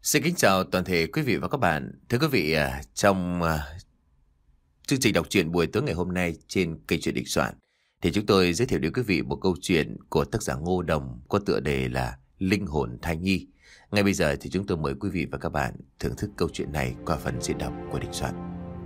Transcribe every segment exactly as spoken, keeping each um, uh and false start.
Xin kính chào toàn thể quý vị và các bạn. Thưa quý vị, à, trong à, chương trình đọc truyện buổi tối ngày hôm nay trên kênh truyện Định Soạn thì chúng tôi giới thiệu đến quý vị một câu chuyện của tác giả Ngô Đồng có tựa đề là Linh hồn thai nhi. Ngay bây giờ thì chúng tôi mời quý vị và các bạn thưởng thức câu chuyện này qua phần diễn đọc của Định Soạn.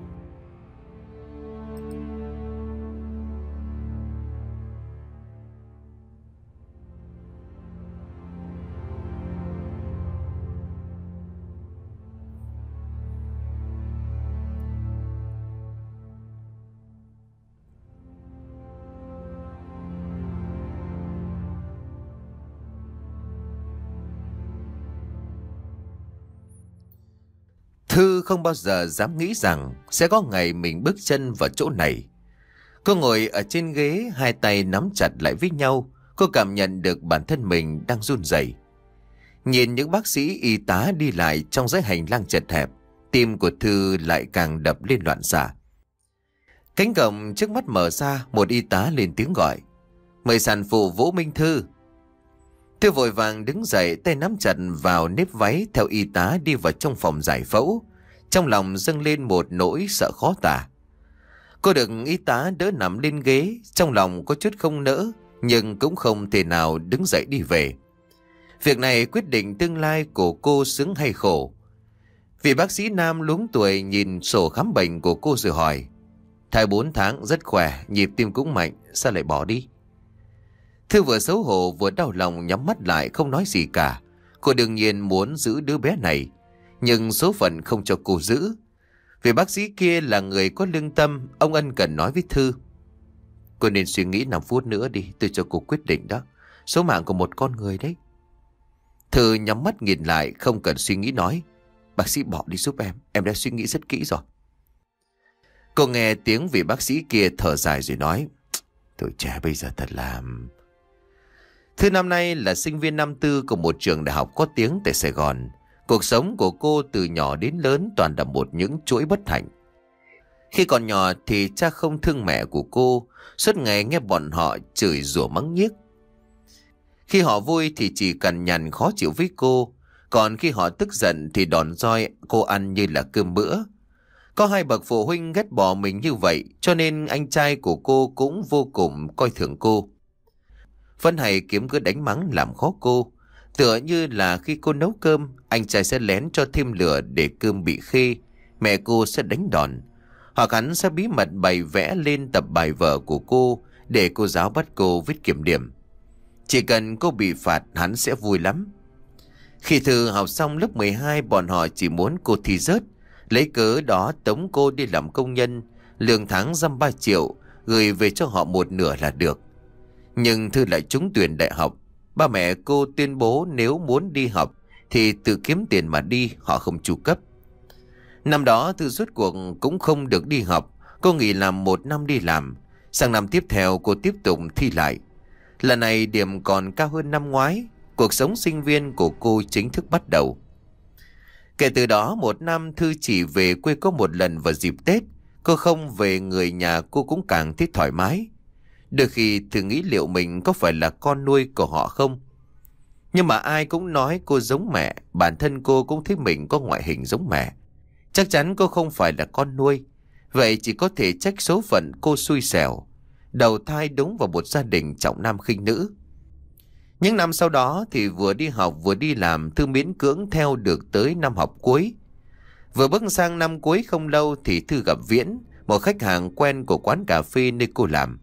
Thư không bao giờ dám nghĩ rằng sẽ có ngày mình bước chân vào chỗ này. Cô ngồi ở trên ghế, hai tay nắm chặt lại với nhau. Cô cảm nhận được bản thân mình đang run rẩy. Nhìn những bác sĩ y tá đi lại trong dãy hành lang chật hẹp, tim của Thư lại càng đập lên loạn xạ. Cánh cổng trước mắt mở ra, một y tá lên tiếng gọi: "Mời sản phụ Vũ Minh Thư." Thư vội vàng đứng dậy, tay nắm chặt vào nếp váy theo y tá đi vào trong phòng giải phẫu. Trong lòng dâng lên một nỗi sợ khó tả. Cô được y tá đỡ nằm lên ghế, trong lòng có chút không nỡ, nhưng cũng không thể nào đứng dậy đi về. Việc này quyết định tương lai của cô sướng hay khổ. Vị bác sĩ nam luống tuổi nhìn sổ khám bệnh của cô rồi hỏi: "Thai bốn tháng rất khỏe, nhịp tim cũng mạnh, sao lại bỏ đi?" Thư vừa xấu hổ vừa đau lòng nhắm mắt lại không nói gì cả. Cô đương nhiên muốn giữ đứa bé này, nhưng số phận không cho cô giữ. Vì bác sĩ kia là người có lương tâm, ông ân cần nói với Thư: "Cô nên suy nghĩ năm phút nữa đi, tôi cho cô quyết định đó. Số mạng của một con người đấy." Thư nhắm mắt nhìn lại, không cần suy nghĩ nói: "Bác sĩ bỏ đi giúp em, em đã suy nghĩ rất kỹ rồi." Cô nghe tiếng vị bác sĩ kia thở dài rồi nói: "Tuổi trẻ bây giờ thật là..." Thư năm nay là sinh viên năm tư của một trường đại học có tiếng tại Sài Gòn. Cuộc sống của cô từ nhỏ đến lớn toàn là một những chuỗi bất hạnh. Khi còn nhỏ thì cha không thương mẹ của cô, suốt ngày nghe bọn họ chửi rủa mắng nhiếc. Khi họ vui thì chỉ cằn nhằn khó chịu với cô, còn khi họ tức giận thì đòn roi cô ăn như là cơm bữa. Có hai bậc phụ huynh ghét bỏ mình như vậy, cho nên anh trai của cô cũng vô cùng coi thường cô. Vẫn hay kiếm cứ đánh mắng làm khó cô. Tựa như là khi cô nấu cơm, anh trai sẽ lén cho thêm lửa để cơm bị khê, mẹ cô sẽ đánh đòn. Hoặc hắn sẽ bí mật bày vẽ lên tập bài vở của cô để cô giáo bắt cô viết kiểm điểm. Chỉ cần cô bị phạt hắn sẽ vui lắm. Khi Thư học xong lớp mười hai, bọn họ chỉ muốn cô thi rớt, lấy cớ đó tống cô đi làm công nhân, lương tháng dăm ba triệu, gửi về cho họ một nửa là được. Nhưng Thư lại trúng tuyển đại học. Ba mẹ cô tuyên bố nếu muốn đi học thì tự kiếm tiền mà đi, họ không chu cấp. Năm đó Thư rốt cuộc cũng không được đi học. Cô nghỉ làm một năm đi làm. Sang năm tiếp theo cô tiếp tục thi lại. Lần này điểm còn cao hơn năm ngoái. Cuộc sống sinh viên của cô chính thức bắt đầu. Kể từ đó một năm Thư chỉ về quê có một lần vào dịp Tết. Cô không về, người nhà cô cũng càng thích thoải mái. Đôi khi Thư nghĩ liệu mình có phải là con nuôi của họ không. Nhưng mà ai cũng nói cô giống mẹ. Bản thân cô cũng thấy mình có ngoại hình giống mẹ. Chắc chắn cô không phải là con nuôi. Vậy chỉ có thể trách số phận cô xui xẻo, đầu thai đúng vào một gia đình trọng nam khinh nữ. Những năm sau đó thì vừa đi học vừa đi làm, Thư miễn cưỡng theo được tới năm học cuối. Vừa bước sang năm cuối không lâu thì Thư gặp Viễn, một khách hàng quen của quán cà phê nơi cô làm.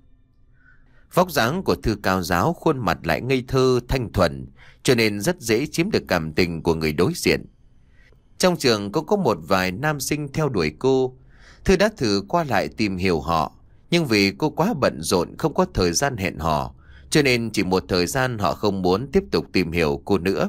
Vóc dáng của Thư cao ráo, khuôn mặt lại ngây thơ thanh thuần, cho nên rất dễ chiếm được cảm tình của người đối diện. Trong trường cô có một vài nam sinh theo đuổi cô. Thư đã thử qua lại tìm hiểu họ, nhưng vì cô quá bận rộn không có thời gian hẹn hò, cho nên chỉ một thời gian họ không muốn tiếp tục tìm hiểu cô nữa.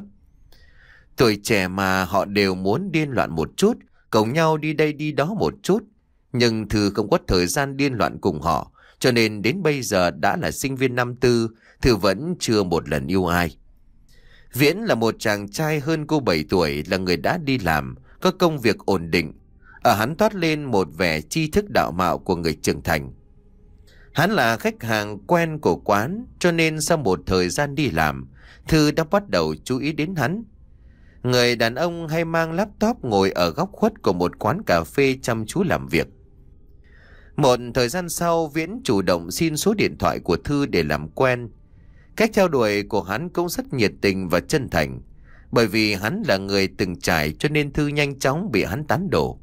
Tuổi trẻ mà họ đều muốn điên loạn một chút, cùng nhau đi đây đi đó một chút. Nhưng Thư không có thời gian điên loạn cùng họ, cho nên đến bây giờ đã là sinh viên năm tư, Thư vẫn chưa một lần yêu ai. Viễn là một chàng trai hơn cô bảy tuổi, là người đã đi làm, có công việc ổn định. Ở hắn toát lên một vẻ tri thức đạo mạo của người trưởng thành. Hắn là khách hàng quen của quán, cho nên sau một thời gian đi làm, Thư đã bắt đầu chú ý đến hắn. Người đàn ông hay mang laptop ngồi ở góc khuất của một quán cà phê chăm chú làm việc. Một thời gian sau, Viễn chủ động xin số điện thoại của Thư để làm quen. Cách theo đuổi của hắn cũng rất nhiệt tình và chân thành. Bởi vì hắn là người từng trải cho nên Thư nhanh chóng bị hắn tán đổ.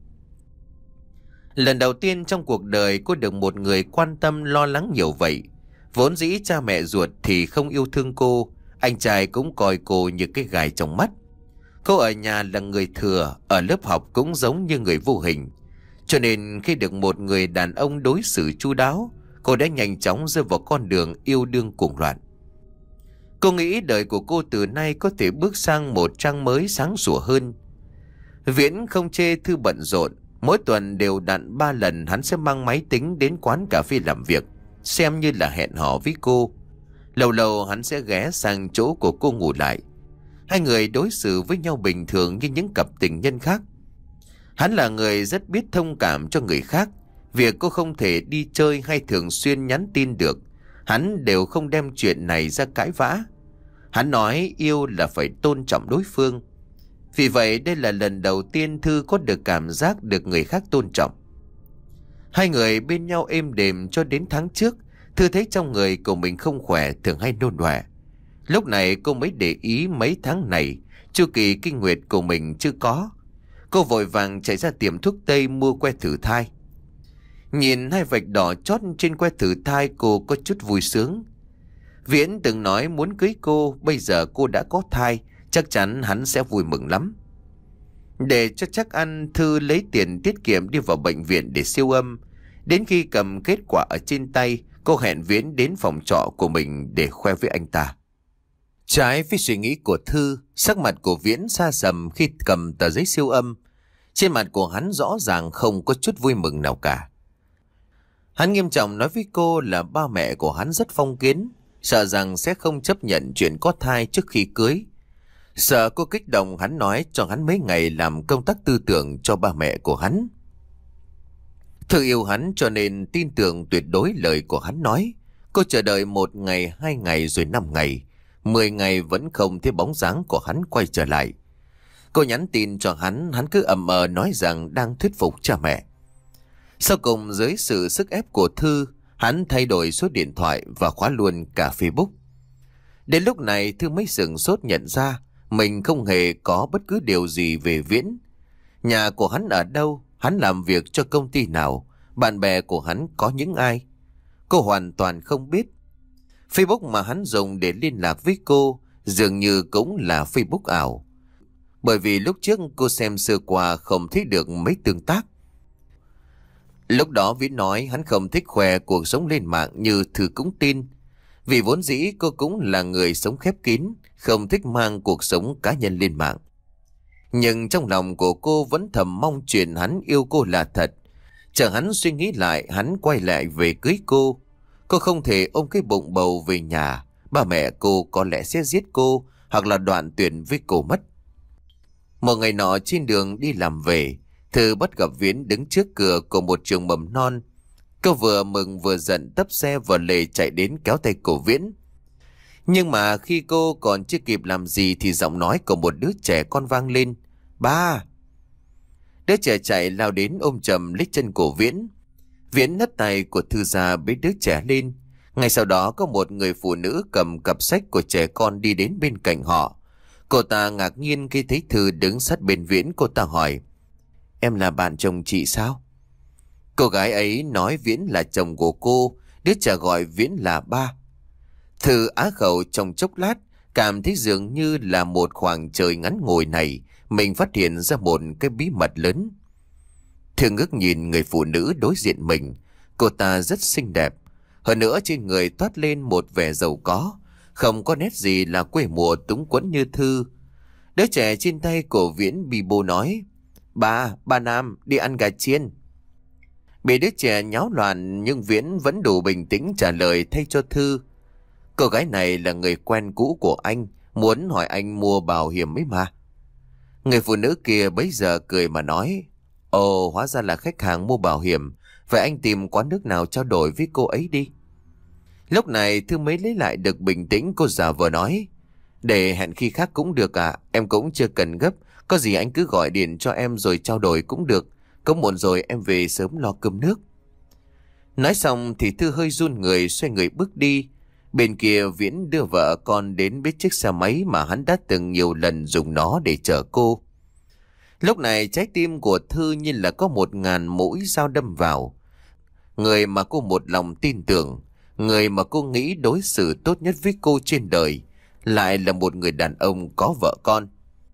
Lần đầu tiên trong cuộc đời cô được một người quan tâm lo lắng nhiều vậy. Vốn dĩ cha mẹ ruột thì không yêu thương cô, anh trai cũng coi cô như cái gài trong mắt. Cô ở nhà là người thừa, ở lớp học cũng giống như người vô hình. Cho nên khi được một người đàn ông đối xử chu đáo, cô đã nhanh chóng rơi vào con đường yêu đương cuồng loạn. Cô nghĩ đời của cô từ nay có thể bước sang một trang mới sáng sủa hơn. Viễn không chê Thư bận rộn. Mỗi tuần đều đặn ba lần hắn sẽ mang máy tính đến quán cà phê làm việc, xem như là hẹn hò với cô. Lâu lâu hắn sẽ ghé sang chỗ của cô ngủ lại. Hai người đối xử với nhau bình thường như những cặp tình nhân khác. Hắn là người rất biết thông cảm cho người khác. Việc cô không thể đi chơi hay thường xuyên nhắn tin được, hắn đều không đem chuyện này ra cãi vã. Hắn nói yêu là phải tôn trọng đối phương. Vì vậy đây là lần đầu tiên Thư có được cảm giác được người khác tôn trọng. Hai người bên nhau êm đềm cho đến tháng trước, Thư thấy trong người của mình không khỏe, thường hay nôn ọe. Lúc này cô mới để ý mấy tháng này chu kỳ kinh nguyệt của mình chưa có. Cô vội vàng chạy ra tiệm thuốc tây mua que thử thai. Nhìn hai vạch đỏ chót trên que thử thai, cô có chút vui sướng. Viễn từng nói muốn cưới cô, bây giờ cô đã có thai, chắc chắn hắn sẽ vui mừng lắm. Để cho chắc ăn, Thư lấy tiền tiết kiệm đi vào bệnh viện để siêu âm. Đến khi cầm kết quả ở trên tay, cô hẹn Viễn đến phòng trọ của mình để khoe với anh ta. Trái với suy nghĩ của Thư, sắc mặt của Viễn xa sầm khi cầm tờ giấy siêu âm. Trên mặt của hắn rõ ràng không có chút vui mừng nào cả. Hắn nghiêm trọng nói với cô là ba mẹ của hắn rất phong kiến, sợ rằng sẽ không chấp nhận chuyện có thai trước khi cưới. Sợ cô kích động, hắn nói cho hắn mấy ngày làm công tác tư tưởng cho ba mẹ của hắn. Thư yêu hắn cho nên tin tưởng tuyệt đối lời của hắn nói. Cô chờ đợi một ngày, hai ngày rồi năm ngày. Mười ngày vẫn không thấy bóng dáng của hắn quay trở lại. Cô nhắn tin cho hắn, hắn cứ ậm ờ nói rằng đang thuyết phục cha mẹ. Sau cùng dưới sự sức ép của Thư, hắn thay đổi số điện thoại và khóa luôn cả Facebook. Đến lúc này Thư mới sửng sốt nhận ra mình không hề có bất cứ điều gì về Viễn. Nhà của hắn ở đâu, hắn làm việc cho công ty nào, bạn bè của hắn có những ai. Cô hoàn toàn không biết. Facebook mà hắn dùng để liên lạc với cô dường như cũng là Facebook ảo. Bởi vì lúc trước cô xem sơ qua không thấy được mấy tương tác. Lúc đó Viễn nói hắn không thích khoe cuộc sống lên mạng như Thư cũng tin. Vì vốn dĩ cô cũng là người sống khép kín, không thích mang cuộc sống cá nhân lên mạng. Nhưng trong lòng của cô vẫn thầm mong chuyện hắn yêu cô là thật. Chờ hắn suy nghĩ lại, hắn quay lại về cưới cô. Cô không thể ôm cái bụng bầu về nhà. Ba mẹ cô có lẽ sẽ giết cô hoặc là đoạn tuyệt với cô mất. Một ngày nọ trên đường đi làm về, Thư bắt gặp Viễn đứng trước cửa của một trường mầm non. Cô vừa mừng vừa giận tấp xe vào lề chạy đến kéo tay cổ Viễn. Nhưng mà khi cô còn chưa kịp làm gì thì giọng nói của một đứa trẻ con vang lên. Ba! Đứa trẻ chạy lao đến ôm chầm lấy chân cổ Viễn. Viễn nất tay của Thư ra bế đứa trẻ lên. Ngay sau đó có một người phụ nữ cầm cặp sách của trẻ con đi đến bên cạnh họ. Cô ta ngạc nhiên khi thấy Thư đứng sát bên Viễn. Cô ta hỏi: Em là bạn chồng chị sao? Cô gái ấy nói Viễn là chồng của cô. Đứa trẻ gọi Viễn là ba. Thư á khẩu trong chốc lát, cảm thấy dường như là một khoảng trời ngắn ngủi này mình phát hiện ra một cái bí mật lớn. Thư ngước nhìn người phụ nữ đối diện mình. Cô ta rất xinh đẹp, hơn nữa trên người toát lên một vẻ giàu có, không có nét gì là quê mùa túng quẫn như Thư. Đứa trẻ trên tay của Viễn bì bô nói: Ba, ba Nam, đi ăn gà chiên. Bị đứa trẻ nháo loạn nhưng Viễn vẫn đủ bình tĩnh trả lời thay cho Thư: Cô gái này là người quen cũ của anh, muốn hỏi anh mua bảo hiểm ấy mà. Người phụ nữ kia bấy giờ cười mà nói: Ồ, hóa ra là khách hàng mua bảo hiểm. Vậy anh tìm quán nước nào trao đổi với cô ấy đi. Lúc này Thư mới lấy lại được bình tĩnh. Cô già vờ nói: Để hẹn khi khác cũng được à, em cũng chưa cần gấp. Có gì anh cứ gọi điện cho em rồi trao đổi cũng được. Cũng muộn rồi em về sớm lo cơm nước. Nói xong thì Thư hơi run người xoay người bước đi. Bên kia Viễn đưa vợ con đến biết chiếc xe máy mà hắn đã từng nhiều lần dùng nó để chở cô. Lúc này trái tim của Thư như là có một ngàn mũi dao đâm vào. Người mà cô một lòng tin tưởng, người mà cô nghĩ đối xử tốt nhất với cô trên đời, lại là một người đàn ông có vợ con.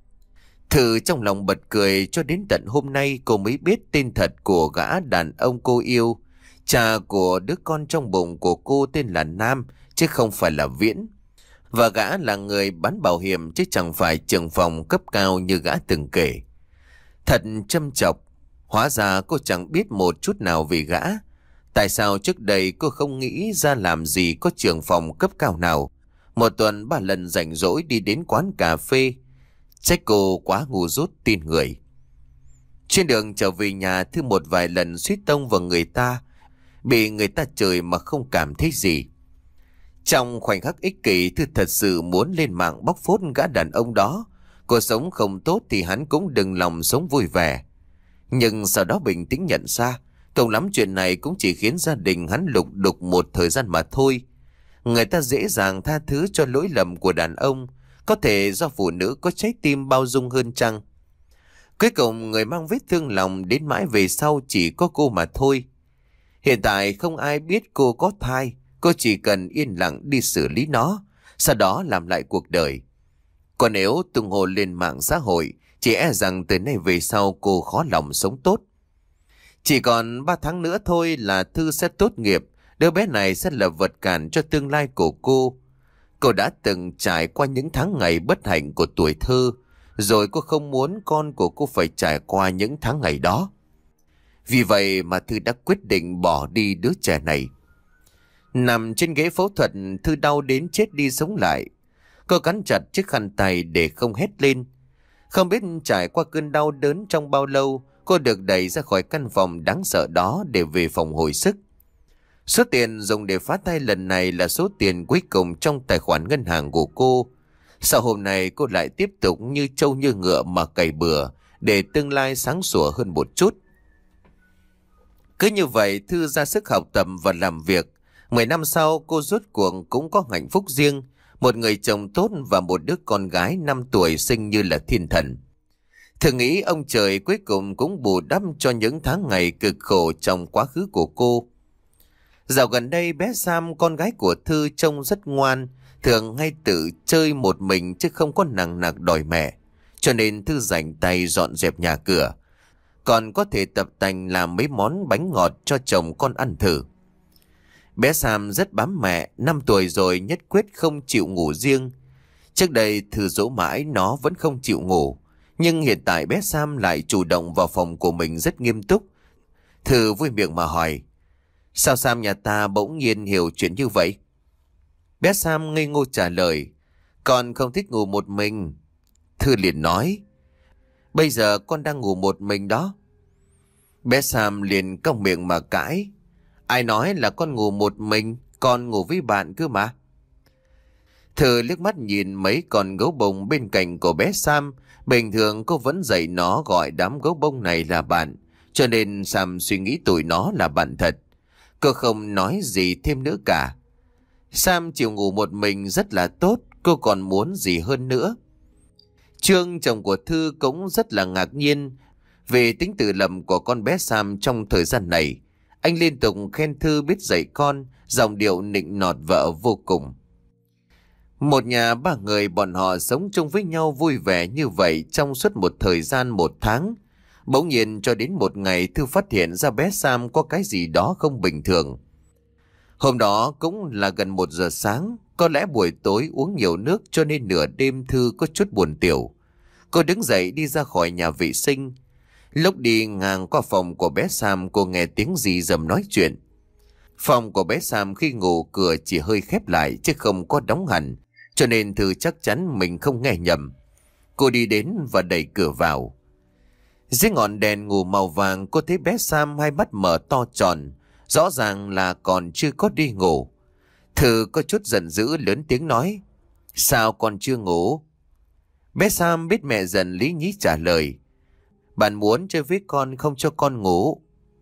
Thư trong lòng bật cười, cho đến tận hôm nay cô mới biết tên thật của gã đàn ông cô yêu. Cha của đứa con trong bụng của cô tên là Nam, chứ không phải là Viễn. Và gã là người bán bảo hiểm chứ chẳng phải trưởng phòng cấp cao như gã từng kể. Thật châm chọc, hóa ra cô chẳng biết một chút nào về gã. Tại sao trước đây cô không nghĩ ra làm gì có trưởng phòng cấp cao nào một tuần ba lần rảnh rỗi đi đến quán cà phê. Trách cô quá ngu dốt tin người. Trên đường trở về nhà, Thư một vài lần suýt tông vào người ta, bị người ta chửi mà không cảm thấy gì. Trong khoảnh khắc ích kỷ, Thư thật sự muốn lên mạng bóc phốt gã đàn ông đó. Cô sống không tốt thì hắn cũng đừng lòng sống vui vẻ. Nhưng sau đó bình tĩnh nhận ra, cùng lắm chuyện này cũng chỉ khiến gia đình hắn lục đục một thời gian mà thôi. Người ta dễ dàng tha thứ cho lỗi lầm của đàn ông, có thể do phụ nữ có trái tim bao dung hơn chăng? Cuối cùng người mang vết thương lòng đến mãi về sau chỉ có cô mà thôi. Hiện tại không ai biết cô có thai, cô chỉ cần yên lặng đi xử lý nó, sau đó làm lại cuộc đời. Còn nếu tung hô lên mạng xã hội, chỉ e rằng từ nay về sau cô khó lòng sống tốt. Chỉ còn ba tháng nữa thôi là Thư sẽ tốt nghiệp, đứa bé này sẽ là vật cản cho tương lai của cô. Cô đã từng trải qua những tháng ngày bất hạnh của tuổi thơ, rồi cô không muốn con của cô phải trải qua những tháng ngày đó. Vì vậy mà Thư đã quyết định bỏ đi đứa trẻ này. Nằm trên ghế phẫu thuật, Thư đau đến chết đi sống lại. Cô cắn chặt chiếc khăn tay để không hét lên. Không biết trải qua cơn đau đớn trong bao lâu, cô được đẩy ra khỏi căn phòng đáng sợ đó để về phòng hồi sức. Số tiền dùng để phá thai lần này là số tiền cuối cùng trong tài khoản ngân hàng của cô. Sau hôm nay cô lại tiếp tục như trâu như ngựa mà cày bừa để tương lai sáng sủa hơn một chút. Cứ như vậy Thư ra sức học tập và làm việc. Mười năm sau cô rốt cuộc cũng có hạnh phúc riêng, một người chồng tốt và một đứa con gái năm tuổi xinh như là thiên thần. Thử nghĩ ông trời cuối cùng cũng bù đắp cho những tháng ngày cực khổ trong quá khứ của cô. Dạo gần đây bé Sam, con gái của Thư, trông rất ngoan, thường hay tự chơi một mình chứ không có nằng nặc đòi mẹ. Cho nên Thư rảnh tay dọn dẹp nhà cửa, còn có thể tập tành làm mấy món bánh ngọt cho chồng con ăn thử. Bé Sam rất bám mẹ, năm tuổi rồi nhất quyết không chịu ngủ riêng. Trước đây Thư dỗ mãi nó vẫn không chịu ngủ, nhưng hiện tại bé Sam lại chủ động vào phòng của mình rất nghiêm túc. Thư vui miệng mà hỏi, sao Sam nhà ta bỗng nhiên hiểu chuyện như vậy? Bé Sam ngây ngô trả lời, con không thích ngủ một mình. Thư liền nói, bây giờ con đang ngủ một mình đó. Bé Sam liền cong miệng mà cãi, ai nói là con ngủ một mình, con ngủ với bạn cơ mà. Thư liếc mắt nhìn mấy con gấu bông bên cạnh của bé Sam. Bình thường cô vẫn dạy nó gọi đám gấu bông này là bạn, cho nên Sam suy nghĩ tụi nó là bạn thật. Cô không nói gì thêm nữa cả. Sam chịu ngủ một mình rất là tốt, cô còn muốn gì hơn nữa. Trương, chồng của Thư, cũng rất là ngạc nhiên về tính tự lập của con bé Sam trong thời gian này. Anh liên tục khen Thư biết dạy con, giọng điệu nịnh nọt vợ vô cùng. Một nhà ba người bọn họ sống chung với nhau vui vẻ như vậy trong suốt một thời gian một tháng. Bỗng nhiên cho đến một ngày Thư phát hiện ra bé Sam có cái gì đó không bình thường. Hôm đó cũng là gần một giờ sáng, có lẽ buổi tối uống nhiều nước cho nên nửa đêm Thư có chút buồn tiểu. Cô đứng dậy đi ra khỏi nhà vệ sinh. Lúc đi ngang qua phòng của bé Sam, cô nghe tiếng gì rầm nói chuyện. Phòng của bé Sam khi ngủ cửa chỉ hơi khép lại chứ không có đóng hẳn, cho nên Thư chắc chắn mình không nghe nhầm. Cô đi đến và đẩy cửa vào. Dưới ngọn đèn ngủ màu vàng, cô thấy bé Sam hai mắt mở to tròn, rõ ràng là còn chưa có đi ngủ. Thư có chút giận dữ lớn tiếng nói, Sao con chưa ngủ? Bé Sam biết mẹ dần lý nhí trả lời. Bạn muốn chơi với con không cho con ngủ.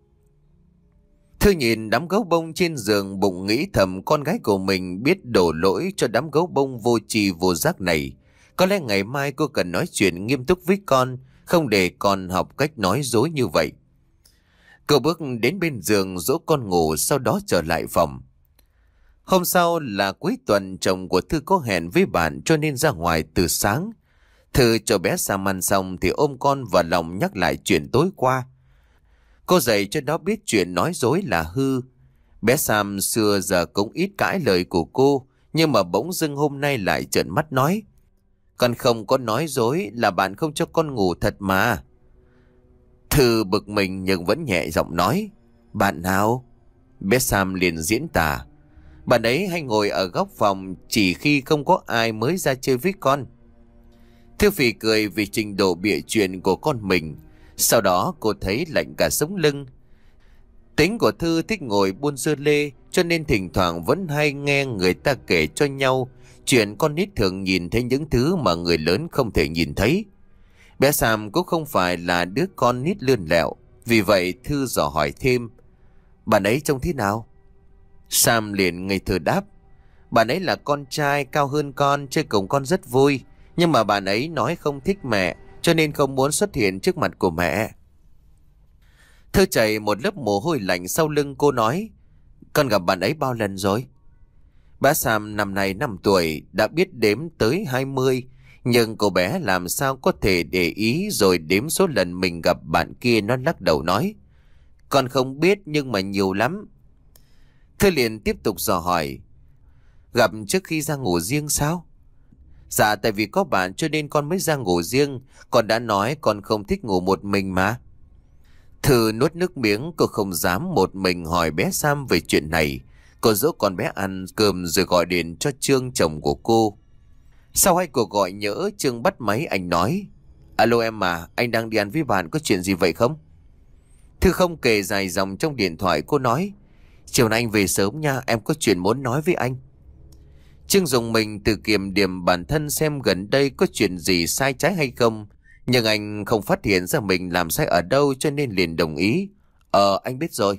Thư nhìn đám gấu bông trên giường, bụng nghĩ thầm con gái của mình biết đổ lỗi cho đám gấu bông vô tri vô giác này. Có lẽ ngày mai cô cần nói chuyện nghiêm túc với con, không để con học cách nói dối như vậy. Cô bước đến bên giường dỗ con ngủ, sau đó trở lại phòng. Hôm sau là cuối tuần, chồng của Thư có hẹn với bạn cho nên ra ngoài từ sáng. Thư cho bé Sam ăn xong thì ôm con vào lòng nhắc lại chuyện tối qua. Cô dạy cho nó biết chuyện nói dối là hư. Bé Sam xưa giờ cũng ít cãi lời của cô, nhưng mà bỗng dưng hôm nay lại trợn mắt nói. Con không có nói dối, là bạn không cho con ngủ thật mà. Thư bực mình nhưng vẫn nhẹ giọng nói. Bạn nào? Bé Sam liền diễn tả. Bạn ấy hay ngồi ở góc phòng chỉ khi không có ai mới ra chơi với con. Thư phì cười vì trình độ bịa chuyện của con mình. Sau đó cô thấy lạnh cả sống lưng. Tính của Thư thích ngồi buôn dưa lê, cho nên thỉnh thoảng vẫn hay nghe người ta kể cho nhau chuyện con nít thường nhìn thấy những thứ mà người lớn không thể nhìn thấy. Bé Sam cũng không phải là đứa con nít lươn lẹo, vì vậy Thư dò hỏi thêm. Bạn ấy trông thế nào? Sam liền ngây thơ đáp. Bạn ấy là con trai, cao hơn con, chơi cùng con rất vui. Nhưng mà bạn ấy nói không thích mẹ, cho nên không muốn xuất hiện trước mặt của mẹ. Thư chảy một lớp mồ hôi lạnh sau lưng, cô nói. Con gặp bạn ấy bao lần rồi? Bé Sam năm nay năm tuổi, đã biết đếm tới hai mươi. Nhưng cô bé làm sao có thể để ý rồi đếm số lần mình gặp bạn kia. Nó lắc đầu nói. Con không biết nhưng mà nhiều lắm. Thư liền tiếp tục dò hỏi. Gặp trước khi ra ngủ riêng sao? Dạ, tại vì có bạn cho nên con mới ra ngủ riêng. Con đã nói con không thích ngủ một mình mà. Thư nuốt nước miếng, cô không dám một mình hỏi bé Sam về chuyện này. Cô dỗ con bé ăn cơm rồi gọi điện cho Trương, chồng của cô. Sau hai cuộc gọi nhỡ, Trương bắt máy, anh nói. Alo em à, anh đang đi ăn với bạn, có chuyện gì vậy không? Thư không kể dài dòng trong điện thoại, cô nói. Chiều nay anh về sớm nha, em có chuyện muốn nói với anh. Trương dùng mình tự kiểm điểm bản thân xem gần đây có chuyện gì sai trái hay không. Nhưng anh không phát hiện ra mình làm sai ở đâu, cho nên liền đồng ý. Ờ, anh biết rồi.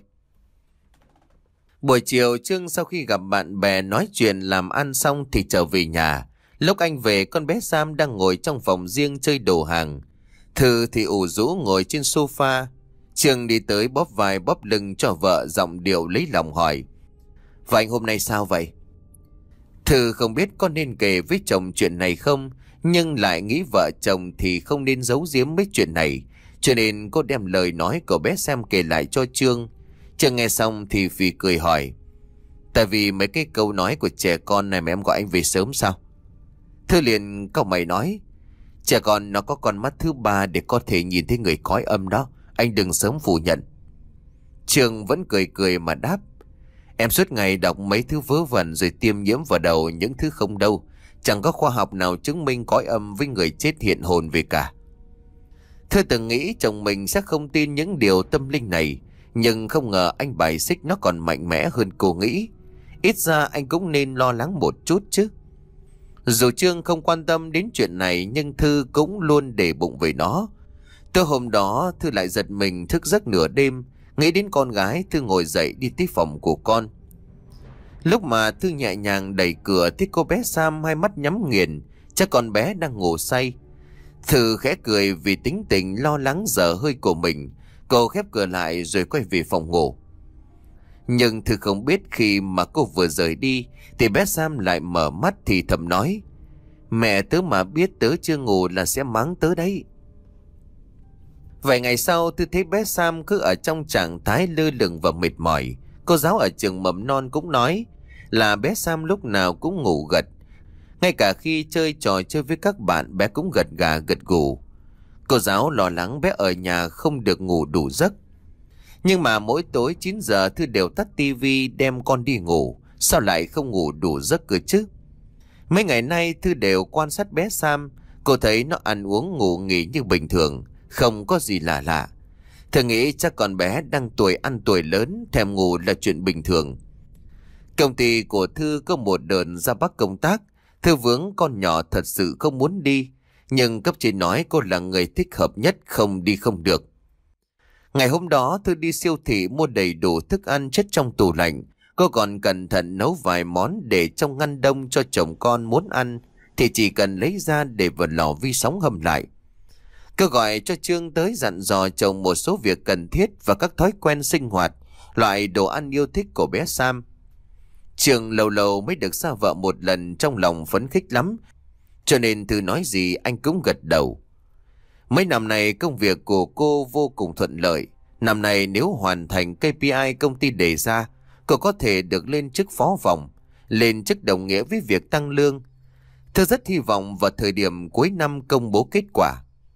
Buổi chiều, Trương sau khi gặp bạn bè nói chuyện làm ăn xong thì trở về nhà. Lúc anh về, con bé Sam đang ngồi trong phòng riêng chơi đồ hàng. Thư thì ủ rũ ngồi trên sofa. Trương đi tới bóp vai bóp lưng cho vợ, giọng điệu lấy lòng hỏi. Và anh hôm nay sao vậy? Thư không biết có nên kể với chồng chuyện này không, nhưng lại nghĩ vợ chồng thì không nên giấu giếm mấy chuyện này, cho nên cô đem lời nói của bé Sam kể lại cho Trương. Trương nghe xong thì phì cười hỏi. Tại vì mấy cái câu nói của trẻ con này mà em gọi anh về sớm sao? Thư liền cau mày nói. Trẻ con nó có con mắt thứ ba để có thể nhìn thấy người cõi âm đó, anh đừng sớm phủ nhận. Trương vẫn cười cười mà đáp. Em suốt ngày đọc mấy thứ vớ vẩn rồi tiêm nhiễm vào đầu những thứ không đâu. Chẳng có khoa học nào chứng minh cõi âm với người chết hiện hồn về cả. Thư từng nghĩ chồng mình sẽ không tin những điều tâm linh này, nhưng không ngờ anh bài xích nó còn mạnh mẽ hơn cô nghĩ. Ít ra anh cũng nên lo lắng một chút chứ. Dù Trương không quan tâm đến chuyện này, nhưng Thư cũng luôn để bụng về nó. Từ hôm đó Thư lại giật mình thức giấc nửa đêm. Nghĩ đến con gái, Thư ngồi dậy đi tới phòng của con. Lúc mà Thư nhẹ nhàng đẩy cửa thì cô bé Sam hai mắt nhắm nghiền, chắc con bé đang ngủ say. Thư khẽ cười vì tính tình lo lắng dở hơi của mình. Cô khép cửa lại rồi quay về phòng ngủ. Nhưng Thư không biết khi mà cô vừa rời đi thì bé Sam lại mở mắt thì thầm nói. Mẹ tớ mà biết tớ chưa ngủ là sẽ mắng tớ đấy. Vài ngày sau, Thư thấy bé Sam cứ ở trong trạng thái lơ lửng và mệt mỏi. Cô giáo ở trường mầm non cũng nói là bé Sam lúc nào cũng ngủ gật. Ngay cả khi chơi trò chơi với các bạn, bé cũng gật gà gật gù. Cô giáo lo lắng bé ở nhà không được ngủ đủ giấc. Nhưng mà mỗi tối chín giờ Thư đều tắt tivi đem con đi ngủ. Sao lại không ngủ đủ giấc cơ chứ? Mấy ngày nay Thư đều quan sát bé Sam. Cô thấy nó ăn uống ngủ nghỉ như bình thường, không có gì lạ lạ. Thư nghĩ chắc con bé đang tuổi ăn tuổi lớn, thèm ngủ là chuyện bình thường. Công ty của Thư có một đợt ra Bắc công tác. Thư vướng con nhỏ thật sự không muốn đi, nhưng cấp trên nói cô là người thích hợp nhất, không đi không được. Ngày hôm đó Thư đi siêu thị mua đầy đủ thức ăn chất trong tủ lạnh. Cô còn cẩn thận nấu vài món để trong ngăn đông cho chồng con muốn ăn thì chỉ cần lấy ra để vào lò vi sóng hầm lại. Cô gọi cho Trương tới dặn dò chồng một số việc cần thiết và các thói quen sinh hoạt, loại đồ ăn yêu thích của bé Sam. Trương lâu lâu mới được xa vợ một lần, trong lòng phấn khích lắm, cho nên Thư nói gì anh cũng gật đầu. Mấy năm này công việc của cô vô cùng thuận lợi. Năm nay nếu hoàn thành ca pê i công ty đề ra, cô có thể được lên chức phó phòng, lên chức đồng nghĩa với việc tăng lương. Thư rất hy vọng vào thời điểm cuối năm công bố kết quả.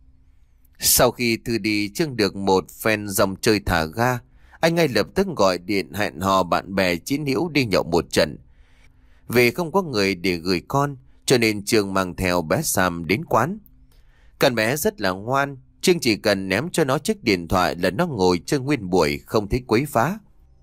Sau khi Thư đi, Trương được một phen dòng chơi thả ga. Anh ngay lập tức gọi điện hẹn hò bạn bè chiến hữu đi nhậu một trận. Vì không có người để gửi con, cho nên Trương mang theo bé Sam đến quán. Con bé rất là ngoan, Trương chỉ cần ném cho nó chiếc điện thoại là nó ngồi chơi nguyên buổi, không thấy quấy phá.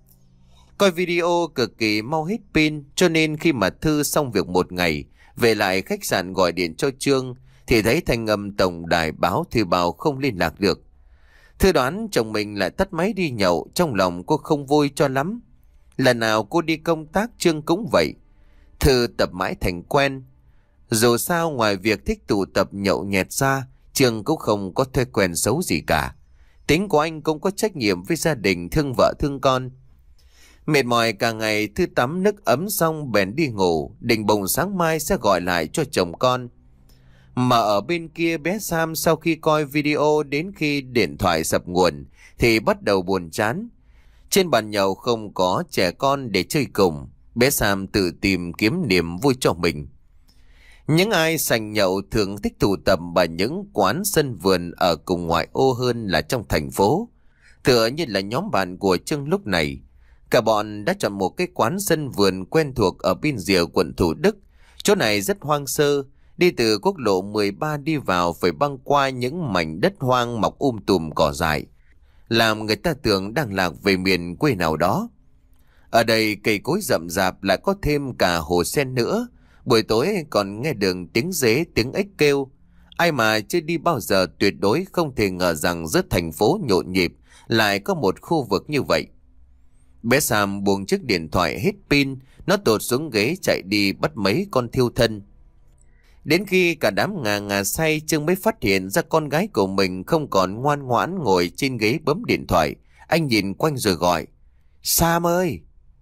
Coi video cực kỳ mau hết pin, cho nên khi mà Thư xong việc một ngày, về lại khách sạn gọi điện cho Trương, thì thấy thanh âm tổng đài báo Thư báo không liên lạc được. Thư đoán chồng mình lại tắt máy đi nhậu, trong lòng cô không vui cho lắm. Lần nào cô đi công tác Trương cũng vậy. Thư tập mãi thành quen. Dù sao ngoài việc thích tụ tập nhậu nhẹt ra, Trương cũng không có thói quen xấu gì cả. Tính của anh cũng có trách nhiệm với gia đình, thương vợ thương con. Mệt mỏi cả ngày, Thư tắm nước ấm xong bèn đi ngủ, định bụng sáng mai sẽ gọi lại cho chồng con. Mà ở bên kia bé Sam sau khi coi video đến khi điện thoại sập nguồn thì bắt đầu buồn chán. Trên bàn nhậu không có trẻ con để chơi cùng, bé Sam tự tìm kiếm niềm vui cho mình. Những ai sành nhậu thường thích tụ tập ở những quán sân vườn ở cùng ngoại ô hơn là trong thành phố. Tựa như là nhóm bạn của Trương lúc này. Cả bọn đã chọn một cái quán sân vườn quen thuộc ở bên rìa quận Thủ Đức. Chỗ này rất hoang sơ, đi từ quốc lộ mười ba đi vào phải băng qua những mảnh đất hoang mọc um tùm cỏ dại, làm người ta tưởng đang lạc về miền quê nào đó. Ở đây cây cối rậm rạp, lại có thêm cả hồ sen nữa. Buổi tối còn nghe được tiếng dế, tiếng ếch kêu. Ai mà chưa đi bao giờ tuyệt đối không thể ngờ rằng giữa thành phố nhộn nhịp lại có một khu vực như vậy. Bé Sam buông chiếc điện thoại hết pin, nó tụt xuống ghế chạy đi bắt mấy con thiêu thân. Đến khi cả đám ngà ngà say, Trương mới phát hiện ra con gái của mình không còn ngoan ngoãn ngồi trên ghế bấm điện thoại. Anh nhìn quanh rồi gọi: "Sam ơi!"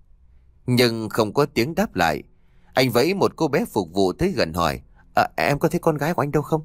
Nhưng không có tiếng đáp lại. Anh vẫy một cô bé phục vụ tới gần hỏi: à, "Em có thấy con gái của anh đâu không?"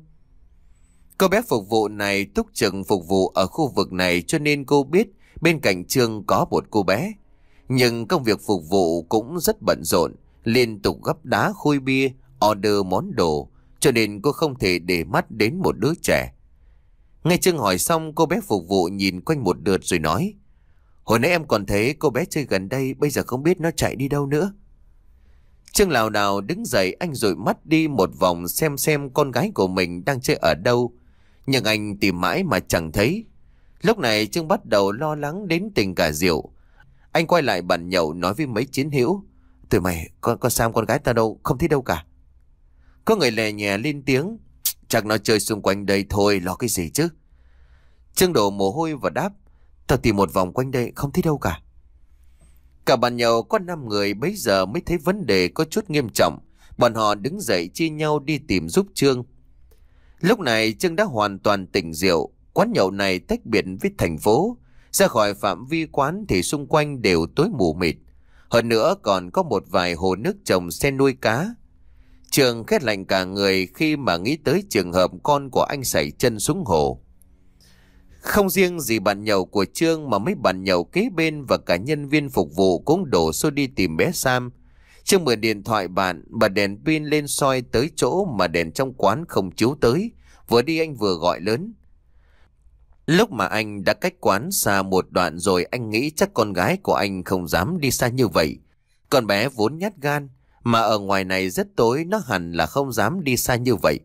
Cô bé phục vụ này túc trực phục vụ ở khu vực này, cho nên cô biết bên cạnh Trương có một cô bé. Nhưng công việc phục vụ cũng rất bận rộn, liên tục gấp đá khui bia, order món đồ, cho nên cô không thể để mắt đến một đứa trẻ. Ngay Trương hỏi xong, cô bé phục vụ nhìn quanh một lượt rồi nói: "Hồi nãy em còn thấy cô bé chơi gần đây, bây giờ không biết nó chạy đi đâu nữa." Trương lảo đảo đứng dậy, anh dụi mắt đi một vòng xem xem con gái của mình đang chơi ở đâu. Nhưng anh tìm mãi mà chẳng thấy. Lúc này Trương bắt đầu lo lắng đến tình cả rượu. Anh quay lại bàn nhậu nói với mấy chiến hữu: "Tụi mày, con, con Sam con gái ta đâu, không thấy đâu cả." Có người lè nhẹ lên tiếng: "Chắc nó chơi xung quanh đây thôi, lo cái gì chứ." Trương đổ mồ hôi và đáp: "Tao tìm một vòng quanh đây không thấy đâu cả." Cả bàn nhậu có năm người bấy giờ mới thấy vấn đề có chút nghiêm trọng. Bọn họ đứng dậy chia nhau đi tìm giúp Trương. Lúc này Trương đã hoàn toàn tỉnh rượu. Quán nhậu này tách biệt với thành phố. Ra khỏi phạm vi quán thì xung quanh đều tối mù mịt. Hơn nữa còn có một vài hồ nước trồng sen nuôi cá. Trương khét lạnh cả người khi mà nghĩ tới trường hợp con của anh sảy chân xuống hồ. Không riêng gì bạn nhậu của Trương mà mấy bạn nhậu kế bên và cả nhân viên phục vụ cũng đổ xô đi tìm bé Sam. Trương mượn điện thoại bạn, bật đèn pin lên soi tới chỗ mà đèn trong quán không chiếu tới. Vừa đi anh vừa gọi lớn. Lúc mà anh đã cách quán xa một đoạn rồi, anh nghĩ chắc con gái của anh không dám đi xa như vậy. Con bé vốn nhát gan, mà ở ngoài này rất tối, nó hẳn là không dám đi xa như vậy.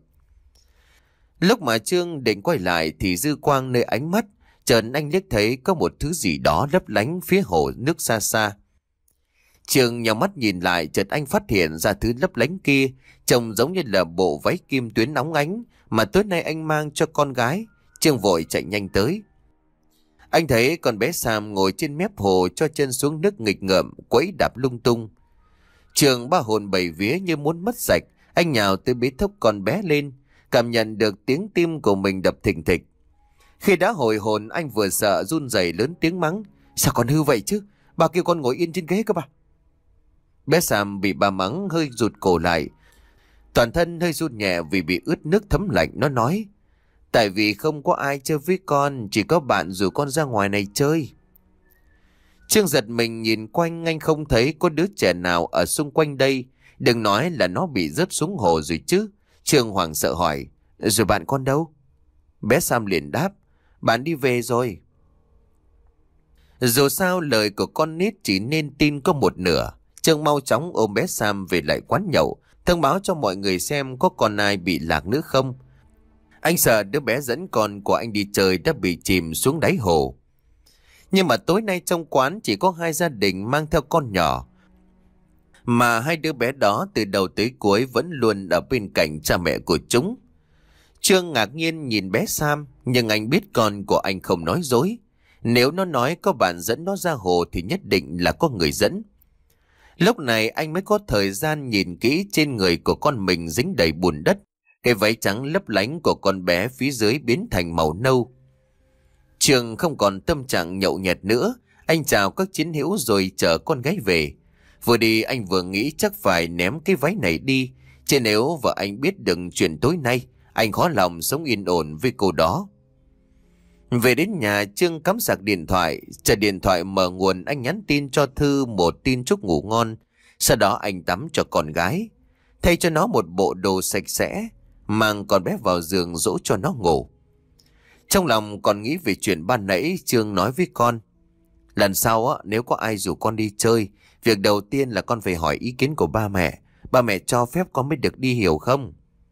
Lúc mà Trương định quay lại thì dư quang nơi ánh mắt, chợt anh liếc thấy có một thứ gì đó lấp lánh phía hồ nước xa xa. Trường nhào mắt nhìn lại, chợt anh phát hiện ra thứ lấp lánh kia trông giống như là bộ váy kim tuyến óng ánh mà tối nay anh mang cho con gái. Trường vội chạy nhanh tới. Anh thấy con bé Sam ngồi trên mép hồ, cho chân xuống nước nghịch ngợm, quẫy đạp lung tung. Trường ba hồn bảy vía như muốn mất sạch, anh nhào tới bế thốc con bé lên, cảm nhận được tiếng tim của mình đập thình thịch. Khi đã hồi hồn, anh vừa sợ run rẩy lớn tiếng mắng: Sao con hư vậy chứ? Bà kêu con ngồi yên trên ghế cơ bà. Bé Sam bị bà mắng hơi rụt cổ lại, toàn thân hơi run nhẹ vì bị ướt nước thấm lạnh. Nó nói: Tại vì không có ai chơi với con, chỉ có bạn rủ con ra ngoài này chơi. Trương giật mình nhìn quanh, anh không thấy có đứa trẻ nào ở xung quanh đây. Đừng nói là nó bị rớt xuống hồ rồi chứ. Trương hoảng sợ hỏi: Rồi bạn con đâu? Bé Sam liền đáp: Bạn đi về rồi. Dù sao lời của con nít chỉ nên tin có một nửa. Trương mau chóng ôm bé Sam về lại quán nhậu, thông báo cho mọi người xem có còn ai bị lạc nữa không. Anh sợ đứa bé dẫn con của anh đi chơi đã bị chìm xuống đáy hồ. Nhưng mà tối nay trong quán chỉ có hai gia đình mang theo con nhỏ, mà hai đứa bé đó từ đầu tới cuối vẫn luôn ở bên cạnh cha mẹ của chúng. Trương ngạc nhiên nhìn bé Sam, nhưng anh biết con của anh không nói dối. Nếu nó nói có bạn dẫn nó ra hồ thì nhất định là có người dẫn. Lúc này anh mới có thời gian nhìn kỹ trên người của con mình dính đầy bùn đất. Cái váy trắng lấp lánh của con bé phía dưới biến thành màu nâu. Trường không còn tâm trạng nhậu nhẹt nữa. Anh chào các chiến hữu rồi chở con gái về. Vừa đi anh vừa nghĩ chắc phải ném cái váy này đi, chứ nếu vợ anh biết được chuyện tối nay, anh khó lòng sống yên ổn với cô đó. Về đến nhà, Trương cắm sạc điện thoại, chờ điện thoại mở nguồn, anh nhắn tin cho Thư một tin chúc ngủ ngon. Sau đó anh tắm cho con gái, thay cho nó một bộ đồ sạch sẽ, mang con bé vào giường dỗ cho nó ngủ. Trong lòng còn nghĩ về chuyện ban nãy, Trương nói với con: Lần sau á, nếu có ai rủ con đi chơi, việc đầu tiên là con phải hỏi ý kiến của ba mẹ. Ba mẹ cho phép con mới được đi, hiểu không?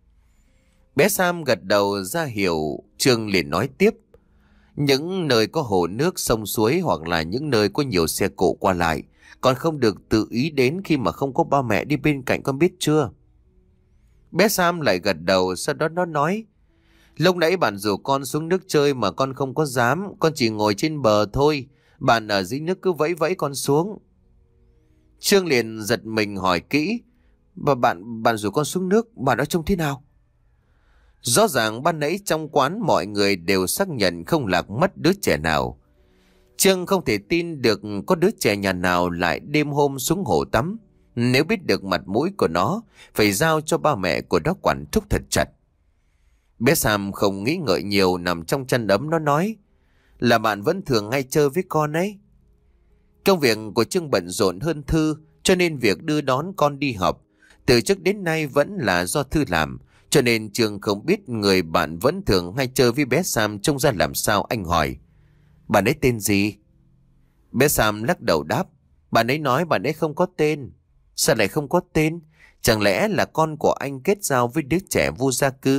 Bé Sam gật đầu ra hiểu. Trương liền nói tiếp: Những nơi có hồ nước, sông suối hoặc là những nơi có nhiều xe cộ qua lại, con không được tự ý đến khi mà không có ba mẹ đi bên cạnh, con biết chưa? Bé Sam lại gật đầu, sau đó nó nói: Lúc nãy bạn rủ con xuống nước chơi mà con không có dám, con chỉ ngồi trên bờ thôi. Bạn ở dưới nước cứ vẫy vẫy con xuống. Trương liền giật mình hỏi kỹ: Và bạn, bạn rủ con xuống nước, bạn đã trông thế nào? Rõ ràng ban nãy trong quán mọi người đều xác nhận không lạc mất đứa trẻ nào. Trương không thể tin được có đứa trẻ nhà nào lại đêm hôm xuống hồ tắm. Nếu biết được mặt mũi của nó, phải giao cho ba mẹ của nó quản thúc thật chặt. Bé Sam không nghĩ ngợi nhiều, nằm trong chăn ấm. Nó nói: Là bạn vẫn thường hay chơi với con ấy. Công việc của Trương bận rộn hơn Thư, cho nên việc đưa đón con đi học từ trước đến nay vẫn là do Thư làm. Cho nên Trương không biết người bạn vẫn thường hay chơi với bé Sam trông ra làm sao. Anh hỏi: Bạn ấy tên gì? Bé Sam lắc đầu đáp: Bạn ấy nói bạn ấy không có tên. Sao lại không có tên? Chẳng lẽ là con của anh kết giao với đứa trẻ vô gia cư?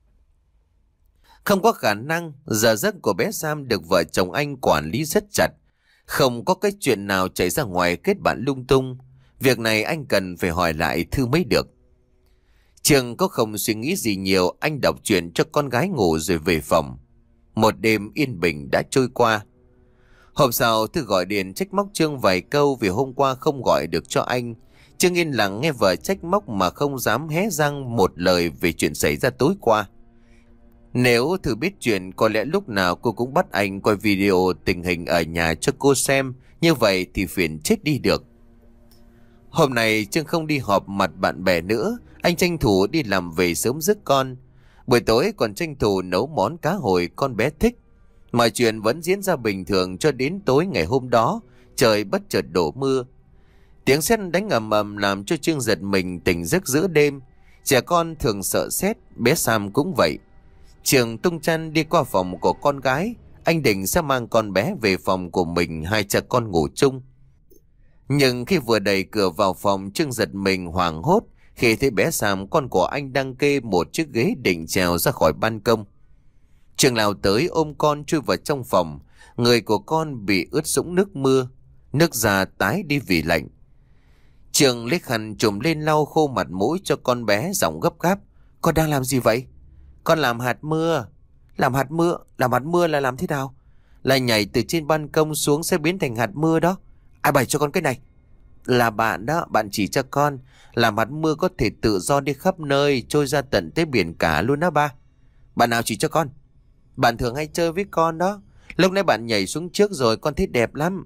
Không có khả năng. Giờ giấc của bé Sam được vợ chồng anh quản lý rất chặt. Không có cái chuyện nào chạy ra ngoài kết bạn lung tung. Việc này anh cần phải hỏi lại Thư mới được. Trường có không suy nghĩ gì nhiều, anh đọc truyện cho con gái ngủ rồi về phòng. Một đêm yên bình đã trôi qua. Hôm sau Thư gọi điện trách móc Trương vài câu vì hôm qua không gọi được cho anh. Trương yên lặng nghe vợ trách móc mà không dám hé răng một lời về chuyện xảy ra tối qua. Nếu Thư biết chuyện, có lẽ lúc nào cô cũng bắt anh quay video tình hình ở nhà cho cô xem. Như vậy thì phiền chết đi được. Hôm nay Trương không đi họp mặt bạn bè nữa. Anh tranh thủ đi làm về sớm rước con. Buổi tối còn tranh thủ nấu món cá hồi con bé thích. Mọi chuyện vẫn diễn ra bình thường cho đến tối ngày hôm đó. Trời bất chợt đổ mưa. Tiếng sét đánh ầm ầm làm cho Trương giật mình tỉnh giấc giữa đêm. Trẻ con thường sợ sét, bé Sam cũng vậy. Trường tung chăn đi qua phòng của con gái. Anh định sẽ mang con bé về phòng của mình, hai cha con ngủ chung. Nhưng khi vừa đẩy cửa vào phòng, Trương giật mình hoảng hốt khi thấy bé Sam, con của anh, đang kê một chiếc ghế định trèo ra khỏi ban công. Trương lao tới ôm con chui vào trong phòng. Người của con bị ướt sũng nước mưa, nước da tái đi vì lạnh. Trường lấy khăn trùm lên lau khô mặt mũi cho con bé, giọng gấp gáp. Con đang làm gì vậy? Con làm hạt mưa. Làm hạt mưa? Làm hạt mưa là làm thế nào? Là nhảy từ trên ban công xuống sẽ biến thành hạt mưa đó. Ai bày cho con cái này? Là bạn đó, bạn chỉ cho con. Làm hạt mưa có thể tự do đi khắp nơi, trôi ra tận tới biển cả luôn đó ba. Bạn nào chỉ cho con? Bạn thường hay chơi với con đó. Lúc nãy bạn nhảy xuống trước rồi, con thấy đẹp lắm.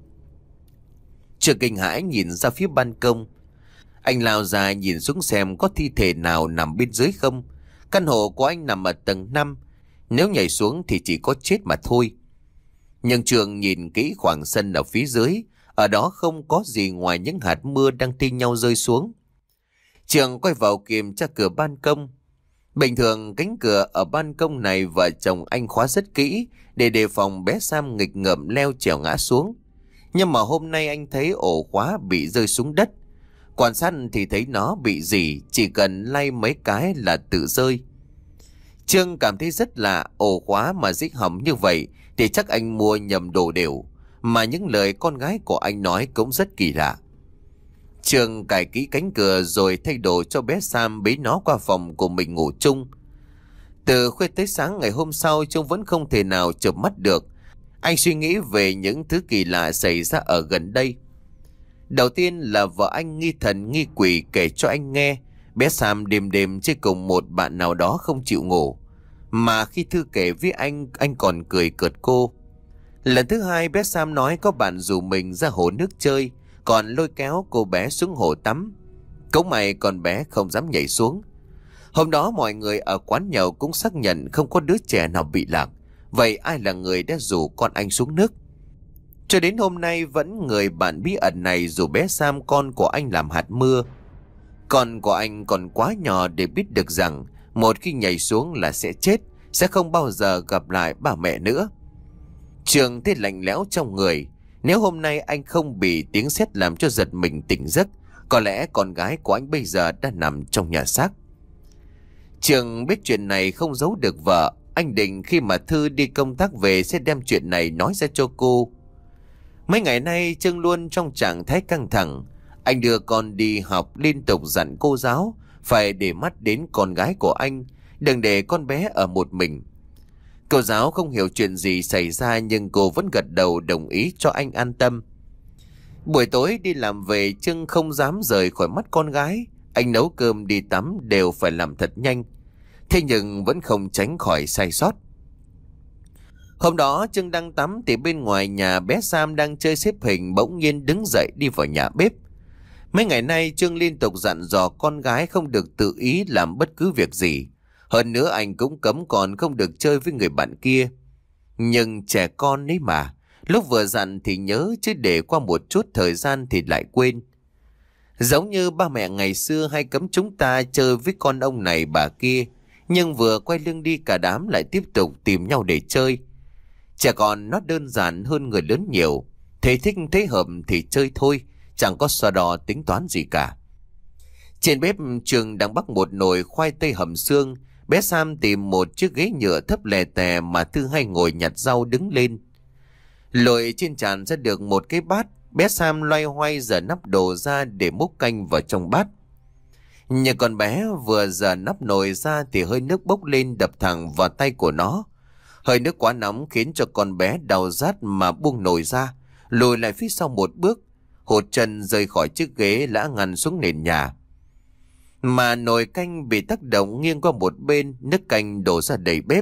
Trường kinh hãi nhìn ra phía ban công. Anh lao ra nhìn xuống xem có thi thể nào nằm bên dưới không. Căn hộ của anh nằm ở tầng năm. Nếu nhảy xuống thì chỉ có chết mà thôi. Nhưng Trường nhìn kỹ khoảng sân ở phía dưới. Ở đó không có gì ngoài những hạt mưa đang thi nhau rơi xuống. Trường quay vào kiểm tra cửa ban công. Bình thường cánh cửa ở ban công này vợ chồng anh khóa rất kỹ để đề phòng bé Sam nghịch ngợm leo trèo ngã xuống. Nhưng mà hôm nay anh thấy ổ khóa bị rơi xuống đất. Quan sát thì thấy nó bị rỉ, chỉ cần lay mấy cái là tự rơi. Trương cảm thấy rất lạ, ổ khóa mà rích hỏng như vậy thì chắc anh mua nhầm đồ đều. Mà những lời con gái của anh nói cũng rất kỳ lạ. Trương cài kỹ cánh cửa rồi thay đồ cho bé Sam, bế nó qua phòng của mình ngủ chung. Từ khuya tới sáng ngày hôm sau, Trương vẫn không thể nào chợp mắt được. Anh suy nghĩ về những thứ kỳ lạ xảy ra ở gần đây. Đầu tiên là vợ anh nghi thần nghi quỷ kể cho anh nghe bé Sam đêm đêm chơi cùng một bạn nào đó không chịu ngủ. Mà khi Thư kể với anh, anh còn cười cợt cô. Lần thứ hai bé Sam nói có bạn rủ mình ra hồ nước chơi, còn lôi kéo cô bé xuống hồ tắm. Cậu mày con bé không dám nhảy xuống. Hôm đó mọi người ở quán nhậu cũng xác nhận không có đứa trẻ nào bị lạc. Vậy ai là người đã rủ con anh xuống nước? Cho đến hôm nay vẫn người bạn bí ẩn này rủ bé Sam con của anh làm hạt mưa. Con của anh còn quá nhỏ để biết được rằng một khi nhảy xuống là sẽ chết, sẽ không bao giờ gặp lại bà mẹ nữa. Trường thấy lạnh lẽo trong người. Nếu hôm nay anh không bị tiếng sét làm cho giật mình tỉnh giấc, có lẽ con gái của anh bây giờ đã nằm trong nhà xác. Trường biết chuyện này không giấu được vợ. Anh định khi mà Thư đi công tác về sẽ đem chuyện này nói ra cho cô. Mấy ngày nay Trương luôn trong trạng thái căng thẳng. Anh đưa con đi học liên tục dặn cô giáo phải để mắt đến con gái của anh, đừng để con bé ở một mình. Cô giáo không hiểu chuyện gì xảy ra nhưng cô vẫn gật đầu đồng ý cho anh an tâm. Buổi tối đi làm về, Trương không dám rời khỏi mắt con gái. Anh nấu cơm đi tắm đều phải làm thật nhanh. Thế nhưng vẫn không tránh khỏi sai sót. Hôm đó Trương đang tắm thì bên ngoài nhà bé Sam đang chơi xếp hình bỗng nhiên đứng dậy đi vào nhà bếp. Mấy ngày nay Trương liên tục dặn dò con gái không được tự ý làm bất cứ việc gì. Hơn nữa anh cũng cấm con không được chơi với người bạn kia. Nhưng trẻ con ấy mà, lúc vừa dặn thì nhớ chứ để qua một chút thời gian thì lại quên. Giống như ba mẹ ngày xưa hay cấm chúng ta chơi với con ông này bà kia, nhưng vừa quay lưng đi cả đám lại tiếp tục tìm nhau để chơi. Trẻ con nó đơn giản hơn người lớn nhiều. Thấy thích thấy hợp thì chơi thôi, chẳng có so đo tính toán gì cả. Trên bếp Trường đang bắc một nồi khoai tây hầm xương. Bé Sam tìm một chiếc ghế nhựa thấp lè tè mà Thư hay ngồi nhặt rau đứng lên. Lội trên tràn ra được một cái bát. Bé Sam loay hoay giở nắp đồ ra để múc canh vào trong bát. Nhưng con bé vừa giở nắp nồi ra thì hơi nước bốc lên đập thẳng vào tay của nó. Hơi nước quá nóng khiến cho con bé đau rát mà buông nồi ra, lùi lại phía sau một bước, hụt chân rơi khỏi chiếc ghế lã ngăn xuống nền nhà. Mà nồi canh bị tác động nghiêng qua một bên, nước canh đổ ra đầy bếp.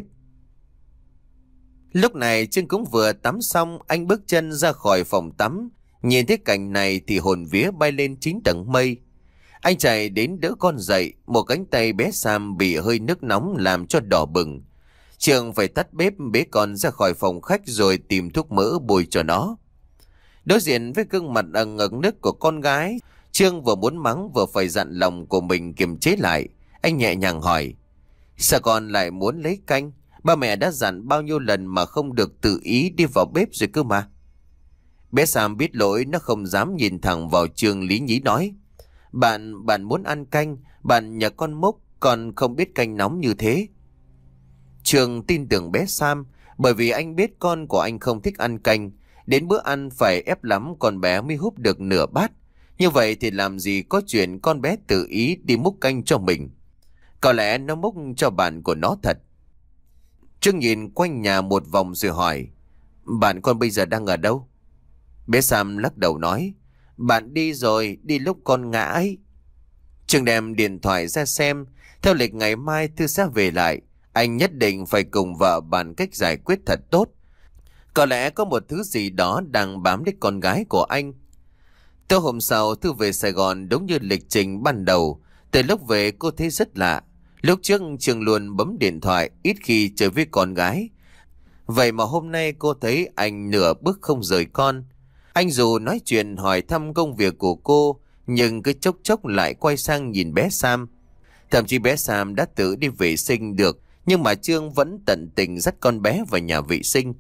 Lúc này Trương cũng vừa tắm xong, anh bước chân ra khỏi phòng tắm. Nhìn thấy cảnh này thì hồn vía bay lên chín tầng mây. Anh chạy đến đỡ con dậy, một cánh tay bé Sam bị hơi nước nóng làm cho đỏ bừng. Trường phải tắt bếp bế con ra khỏi phòng khách rồi tìm thuốc mỡ bôi cho nó. Đối diện với gương mặt ẩn ngực nước của con gái, Trương vừa muốn mắng vừa phải dặn lòng của mình kiềm chế lại. Anh nhẹ nhàng hỏi: sao con lại muốn lấy canh? Ba mẹ đã dặn bao nhiêu lần mà không được tự ý đi vào bếp rồi cơ mà. Bé Sam biết lỗi, nó không dám nhìn thẳng vào Trương, lý nhí nói: Bạn, bạn muốn ăn canh, bạn nhờ con múc, con không biết canh nóng như thế. Trương tin tưởng bé Sam, bởi vì anh biết con của anh không thích ăn canh. Đến bữa ăn phải ép lắm con bé mới húp được nửa bát. Như vậy thì làm gì có chuyện con bé tự ý đi múc canh cho mình. Có lẽ nó múc cho bạn của nó thật. Trương nhìn quanh nhà một vòng rồi hỏi, bạn con bây giờ đang ở đâu? Bé Sam lắc đầu nói, bạn đi rồi, đi lúc con ngã ấy. Trương đem điện thoại ra xem. Theo lịch ngày mai Thư sẽ về lại. Anh nhất định phải cùng vợ bàn cách giải quyết thật tốt. Có lẽ có một thứ gì đó đang bám lấy con gái của anh. Tối hôm sau Thư về Sài Gòn đúng như lịch trình ban đầu. Từ lúc về cô thấy rất lạ. Lúc trước Trương luôn bấm điện thoại, ít khi chơi với con gái. Vậy mà hôm nay cô thấy anh nửa bước không rời con. Anh dù nói chuyện hỏi thăm công việc của cô, nhưng cứ chốc chốc lại quay sang nhìn bé Sam. Thậm chí bé Sam đã tự đi vệ sinh được, nhưng mà Trương vẫn tận tình dắt con bé vào nhà vệ sinh.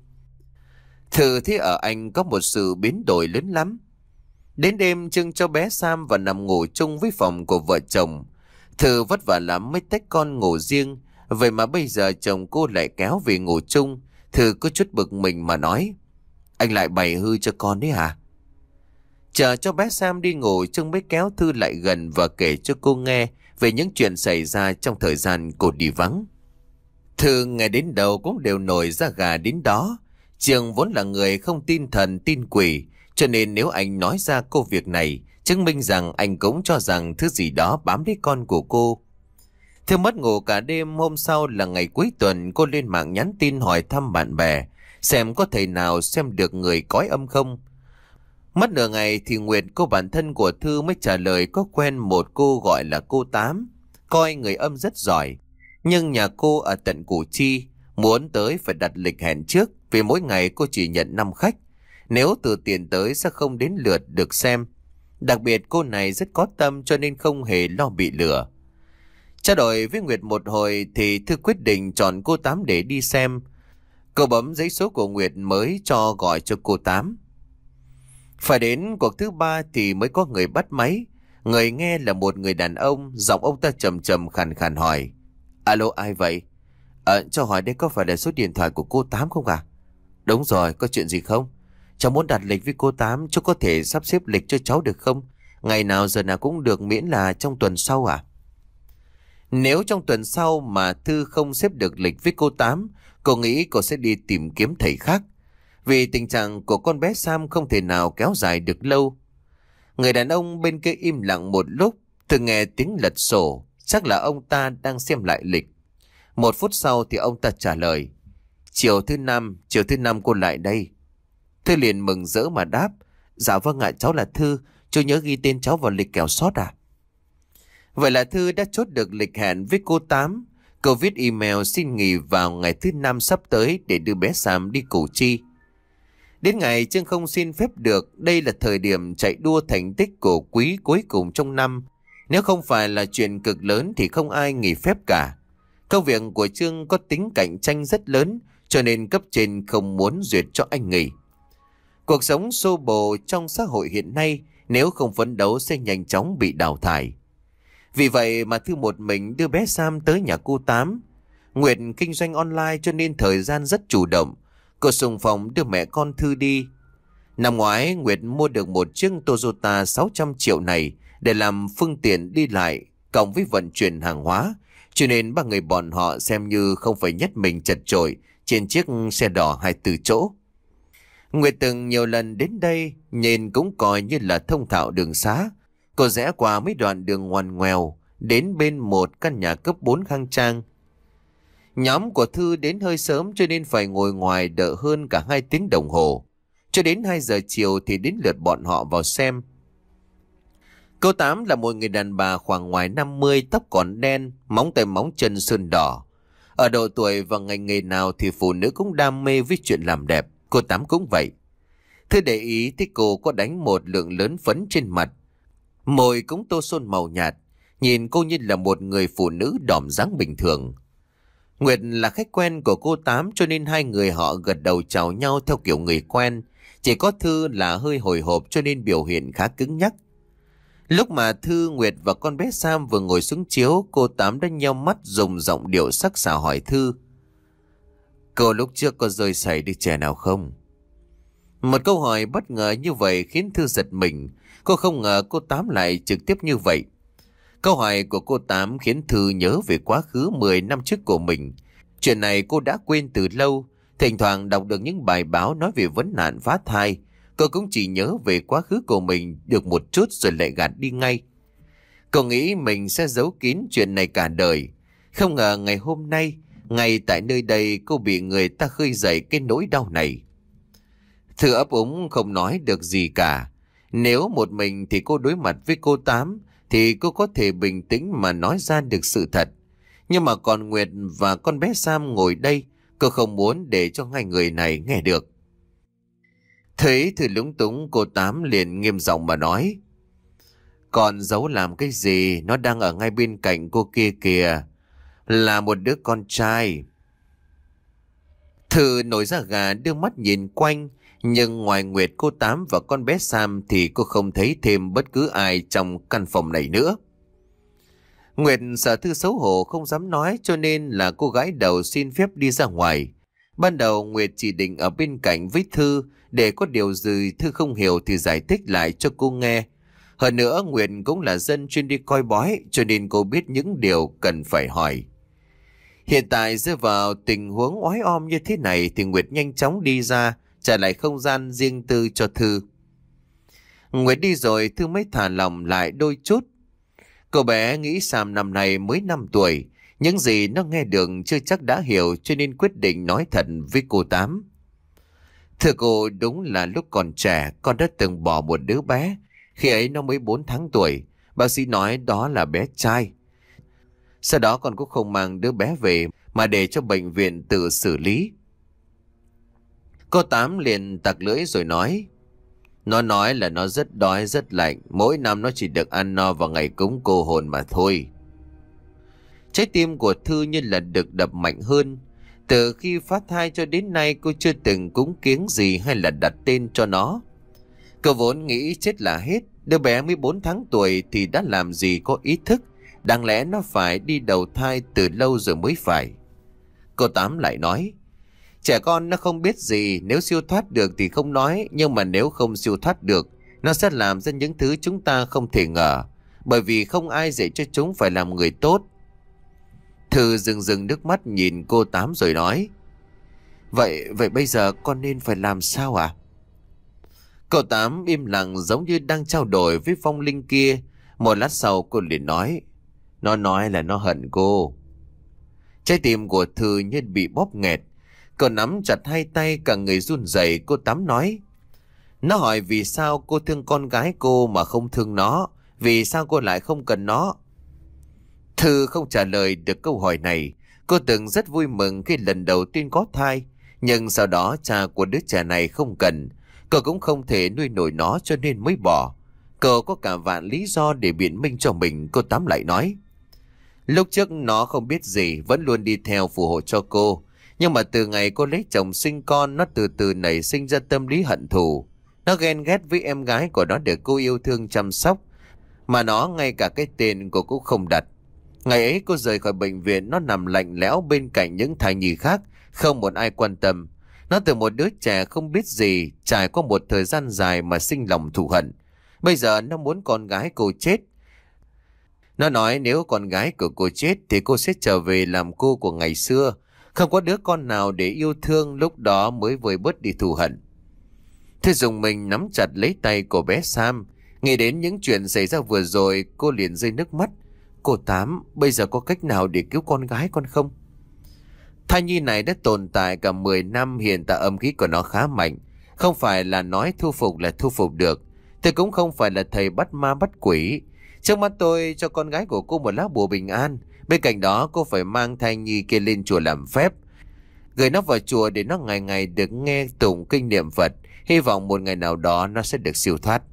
Thử thấy ở anh có một sự biến đổi lớn lắm. Đến đêm Trương cho bé Sam vào nằm ngủ chung với phòng của vợ chồng. Thử vất vả lắm mới tách con ngủ riêng. Vậy mà bây giờ chồng cô lại kéo về ngủ chung. Thử có chút bực mình mà nói, anh lại bày hư cho con đấy hả? Chờ cho bé Sam đi ngủ, Trương mới kéo Thư lại gần và kể cho cô nghe về những chuyện xảy ra trong thời gian cô đi vắng. Thư nghe đến đầu cũng đều nổi da gà đến đó. Trương vốn là người không tin thần tin quỷ, cho nên nếu anh nói ra cô việc này, chứng minh rằng anh cũng cho rằng thứ gì đó bám lấy con của cô. Thư mất ngủ cả đêm. Hôm sau là ngày cuối tuần, cô lên mạng nhắn tin hỏi thăm bạn bè, xem có thể nào xem được người cõi âm không. Mất nửa ngày thì Nguyệt, cô bạn thân của Thư, mới trả lời có quen một cô gọi là cô Tám, coi người âm rất giỏi. Nhưng nhà cô ở tận Củ Chi, muốn tới phải đặt lịch hẹn trước, vì mỗi ngày cô chỉ nhận năm khách. Nếu từ tiền tới sẽ không đến lượt được xem. Đặc biệt cô này rất có tâm cho nên không hề lo bị lừa. Trao đổi với Nguyệt một hồi thì Thư quyết định chọn cô Tám để đi xem. Cô bấm giấy số của Nguyệt mới cho gọi cho cô Tám. Phải đến cuộc thứ ba thì mới có người bắt máy. Người nghe là một người đàn ông, giọng ông ta trầm trầm khàn khàn hỏi, alo, ai vậy? Ờ, cho hỏi đây có phải là số điện thoại của cô Tám không à? Đúng rồi, có chuyện gì không? Cháu muốn đặt lịch với cô Tám, cháu có thể sắp xếp lịch cho cháu được không? Ngày nào giờ nào cũng được, miễn là trong tuần sau à? Nếu trong tuần sau mà Thư không xếp được lịch với cô Tám, cô nghĩ cô sẽ đi tìm kiếm thầy khác. Vì tình trạng của con bé Sam không thể nào kéo dài được lâu. Người đàn ông bên kia im lặng một lúc, Thư nghe tiếng lật sổ, chắc là ông ta đang xem lại lịch. Một phút sau thì ông ta trả lời, chiều thứ năm, chiều thứ năm cô lại đây. Thư liền mừng rỡ mà đáp, dạ vâng ạ, cháu là Thư, chú nhớ ghi tên cháu vào lịch kẻo sót à? Vậy là Thư đã chốt được lịch hẹn với cô Tám. Cô viết email xin nghỉ vào ngày thứ năm sắp tới để đưa bé Sam đi Củ Chi. Đến ngày Trương không xin phép được, đây là thời điểm chạy đua thành tích của quý cuối cùng trong năm. Nếu không phải là chuyện cực lớn thì không ai nghỉ phép cả. Công việc của Trương có tính cạnh tranh rất lớn, cho nên cấp trên không muốn duyệt cho anh nghỉ. Cuộc sống xô bồ trong xã hội hiện nay, nếu không phấn đấu sẽ nhanh chóng bị đào thải. Vì vậy mà Thư một mình đưa bé Sam tới nhà cô Tám. Nguyệt kinh doanh online cho nên thời gian rất chủ động. Cô xung phong đưa mẹ con Thư đi. Năm ngoái Nguyệt mua được một chiếc Toyota sáu trăm triệu này để làm phương tiện đi lại, cộng với vận chuyển hàng hóa, cho nên ba người bọn họ xem như không phải nhất mình chật chội trên chiếc xe đỏ hai mươi tư chỗ. Nguyệt từng nhiều lần đến đây nên cũng coi như là thông thạo đường xá. Cô rẽ qua mấy đoạn đường ngoằn ngoèo đến bên một căn nhà cấp bốn khang trang. Nhóm của Thư đến hơi sớm cho nên phải ngồi ngoài đợi hơn cả hai tiếng đồng hồ. Cho đến hai giờ chiều thì đến lượt bọn họ vào xem. Cô Tám là một người đàn bà khoảng ngoài năm mươi, tóc còn đen, móng tay móng chân sơn đỏ. Ở độ tuổi và ngành nghề nào thì phụ nữ cũng đam mê với chuyện làm đẹp. Cô Tám cũng vậy. Thư để ý thấy cô có đánh một lượng lớn phấn trên mặt. Môi cũng tô son màu nhạt. Nhìn cô như là một người phụ nữ đỏm dáng bình thường. Nguyệt là khách quen của cô Tám cho nên hai người họ gật đầu chào nhau theo kiểu người quen. Chỉ có Thư là hơi hồi hộp cho nên biểu hiện khá cứng nhắc. Lúc mà Thư, Nguyệt và con bé Sam vừa ngồi xuống chiếu, cô Tám đã nheo mắt dùng giọng điệu sắc sảo hỏi Thư, cô lúc trước có rơi sảy đứa trẻ nào không? Một câu hỏi bất ngờ như vậy khiến Thư giật mình. Cô không ngờ cô Tám lại trực tiếp như vậy. Câu hỏi của cô Tám khiến Thư nhớ về quá khứ mười năm trước của mình. Chuyện này cô đã quên từ lâu. Thỉnh thoảng đọc được những bài báo nói về vấn nạn phá thai, cô cũng chỉ nhớ về quá khứ của mình được một chút rồi lại gạt đi ngay. Cô nghĩ mình sẽ giấu kín chuyện này cả đời. Không ngờ ngày hôm nay, ngay tại nơi đây cô bị người ta khơi dậy cái nỗi đau này. Thư ấp úng không nói được gì cả. Nếu một mình thì cô đối mặt với cô Tám thì cô có thể bình tĩnh mà nói ra được sự thật. Nhưng mà còn Nguyệt và con bé Sam ngồi đây, cô không muốn để cho hai người này nghe được. Thấy Thư lúng túng, cô Tám liền nghiêm giọng mà nói: "Còn giấu làm cái gì, nó đang ở ngay bên cạnh cô kia kìa, là một đứa con trai." Thư nổi da gà đưa mắt nhìn quanh, nhưng ngoài Nguyệt, cô Tám và con bé Sam thì cô không thấy thêm bất cứ ai trong căn phòng này nữa. Nguyệt sợ Thư xấu hổ không dám nói, cho nên là cô gái đầu xin phép đi ra ngoài. Ban đầu Nguyệt chỉ định ở bên cạnh với Thư, để có điều gì Thư không hiểu thì giải thích lại cho cô nghe. Hơn nữa Nguyệt cũng là dân chuyên đi coi bói, cho nên cô biết những điều cần phải hỏi. Hiện tại rơi vào tình huống oái om như thế này thì Nguyệt nhanh chóng đi ra, trả lại không gian riêng tư cho Thư. Nguyệt đi rồi Thư mới thả lòng lại đôi chút. Cô bé nghĩ Sam năm nay mới năm tuổi, những gì nó nghe được chưa chắc đã hiểu, cho nên quyết định nói thật với cô Tám. "Thưa cô, đúng là lúc còn trẻ con đã từng bỏ một đứa bé. Khi ấy nó mới bốn tháng tuổi, bác sĩ nói đó là bé trai. Sau đó con cũng không mang đứa bé về mà để cho bệnh viện tự xử lý." Cô Tám liền tặc lưỡi rồi nói: "Nó nói là nó rất đói rất lạnh, mỗi năm nó chỉ được ăn no vào ngày cúng cô hồn mà thôi." Trái tim của Thư như là được đập mạnh hơn. Từ khi phá thai cho đến nay cô chưa từng cúng kiếng gì hay là đặt tên cho nó. Cô vốn nghĩ chết là hết, đứa bé mới bốn tháng tuổi thì đã làm gì có ý thức, đáng lẽ nó phải đi đầu thai từ lâu rồi mới phải. Cô Tám lại nói: "Trẻ con nó không biết gì, nếu siêu thoát được thì không nói, nhưng mà nếu không siêu thoát được, nó sẽ làm ra những thứ chúng ta không thể ngờ, bởi vì không ai dạy cho chúng phải làm người tốt." Thư rưng rưng nước mắt nhìn cô Tám rồi nói: Vậy vậy bây giờ con nên phải làm sao ạ?" Cô Tám im lặng giống như đang trao đổi với vong linh kia. Một lát sau cô liền nói: "Nó nói là nó hận cô." Trái tim của Thư như bị bóp nghẹt. Cô nắm chặt hai tay, cả người run rẩy. Cô Tám nói: "Nó hỏi vì sao cô thương con gái cô mà không thương nó, vì sao cô lại không cần nó?" Thư không trả lời được câu hỏi này. Cô từng rất vui mừng khi lần đầu tiên có thai, nhưng sau đó cha của đứa trẻ này không cần, cô cũng không thể nuôi nổi nó cho nên mới bỏ. Cô có cả vạn lý do để biện minh cho mình. Cô Tám lại nói: "Lúc trước nó không biết gì, vẫn luôn đi theo phù hộ cho cô. Nhưng mà từ ngày cô lấy chồng sinh con, nó từ từ nảy sinh ra tâm lý hận thù. Nó ghen ghét với em gái của nó được cô yêu thương chăm sóc, mà nó ngay cả cái tên cô cũng không đặt. Ngày ấy cô rời khỏi bệnh viện, nó nằm lạnh lẽo bên cạnh những thai nhi khác, không một ai quan tâm. Nó từ một đứa trẻ không biết gì, trải qua một thời gian dài mà sinh lòng thù hận. Bây giờ nó muốn con gái cô chết. Nó nói nếu con gái của cô chết thì cô sẽ trở về làm cô của ngày xưa. Không có đứa con nào để yêu thương, lúc đó mới vơi bớt đi thù hận." Thế dùng mình nắm chặt lấy tay của bé Sam. Nghĩ đến những chuyện xảy ra vừa rồi, cô liền rơi nước mắt. "Cô Tám, bây giờ có cách nào để cứu con gái con không?" Thai nhi này đã tồn tại cả mười năm, hiện tại âm khí của nó khá mạnh. Không phải là nói thu phục là thu phục được. Tôi cũng không phải là thầy bắt ma bắt quỷ. Trước mắt tôi cho con gái của cô một lá bùa bình an. Bên cạnh đó cô phải mang thai nhi kia lên chùa làm phép, gửi nó vào chùa để nó ngày ngày được nghe tụng kinh niệm Phật. Hy vọng một ngày nào đó nó sẽ được siêu thoát.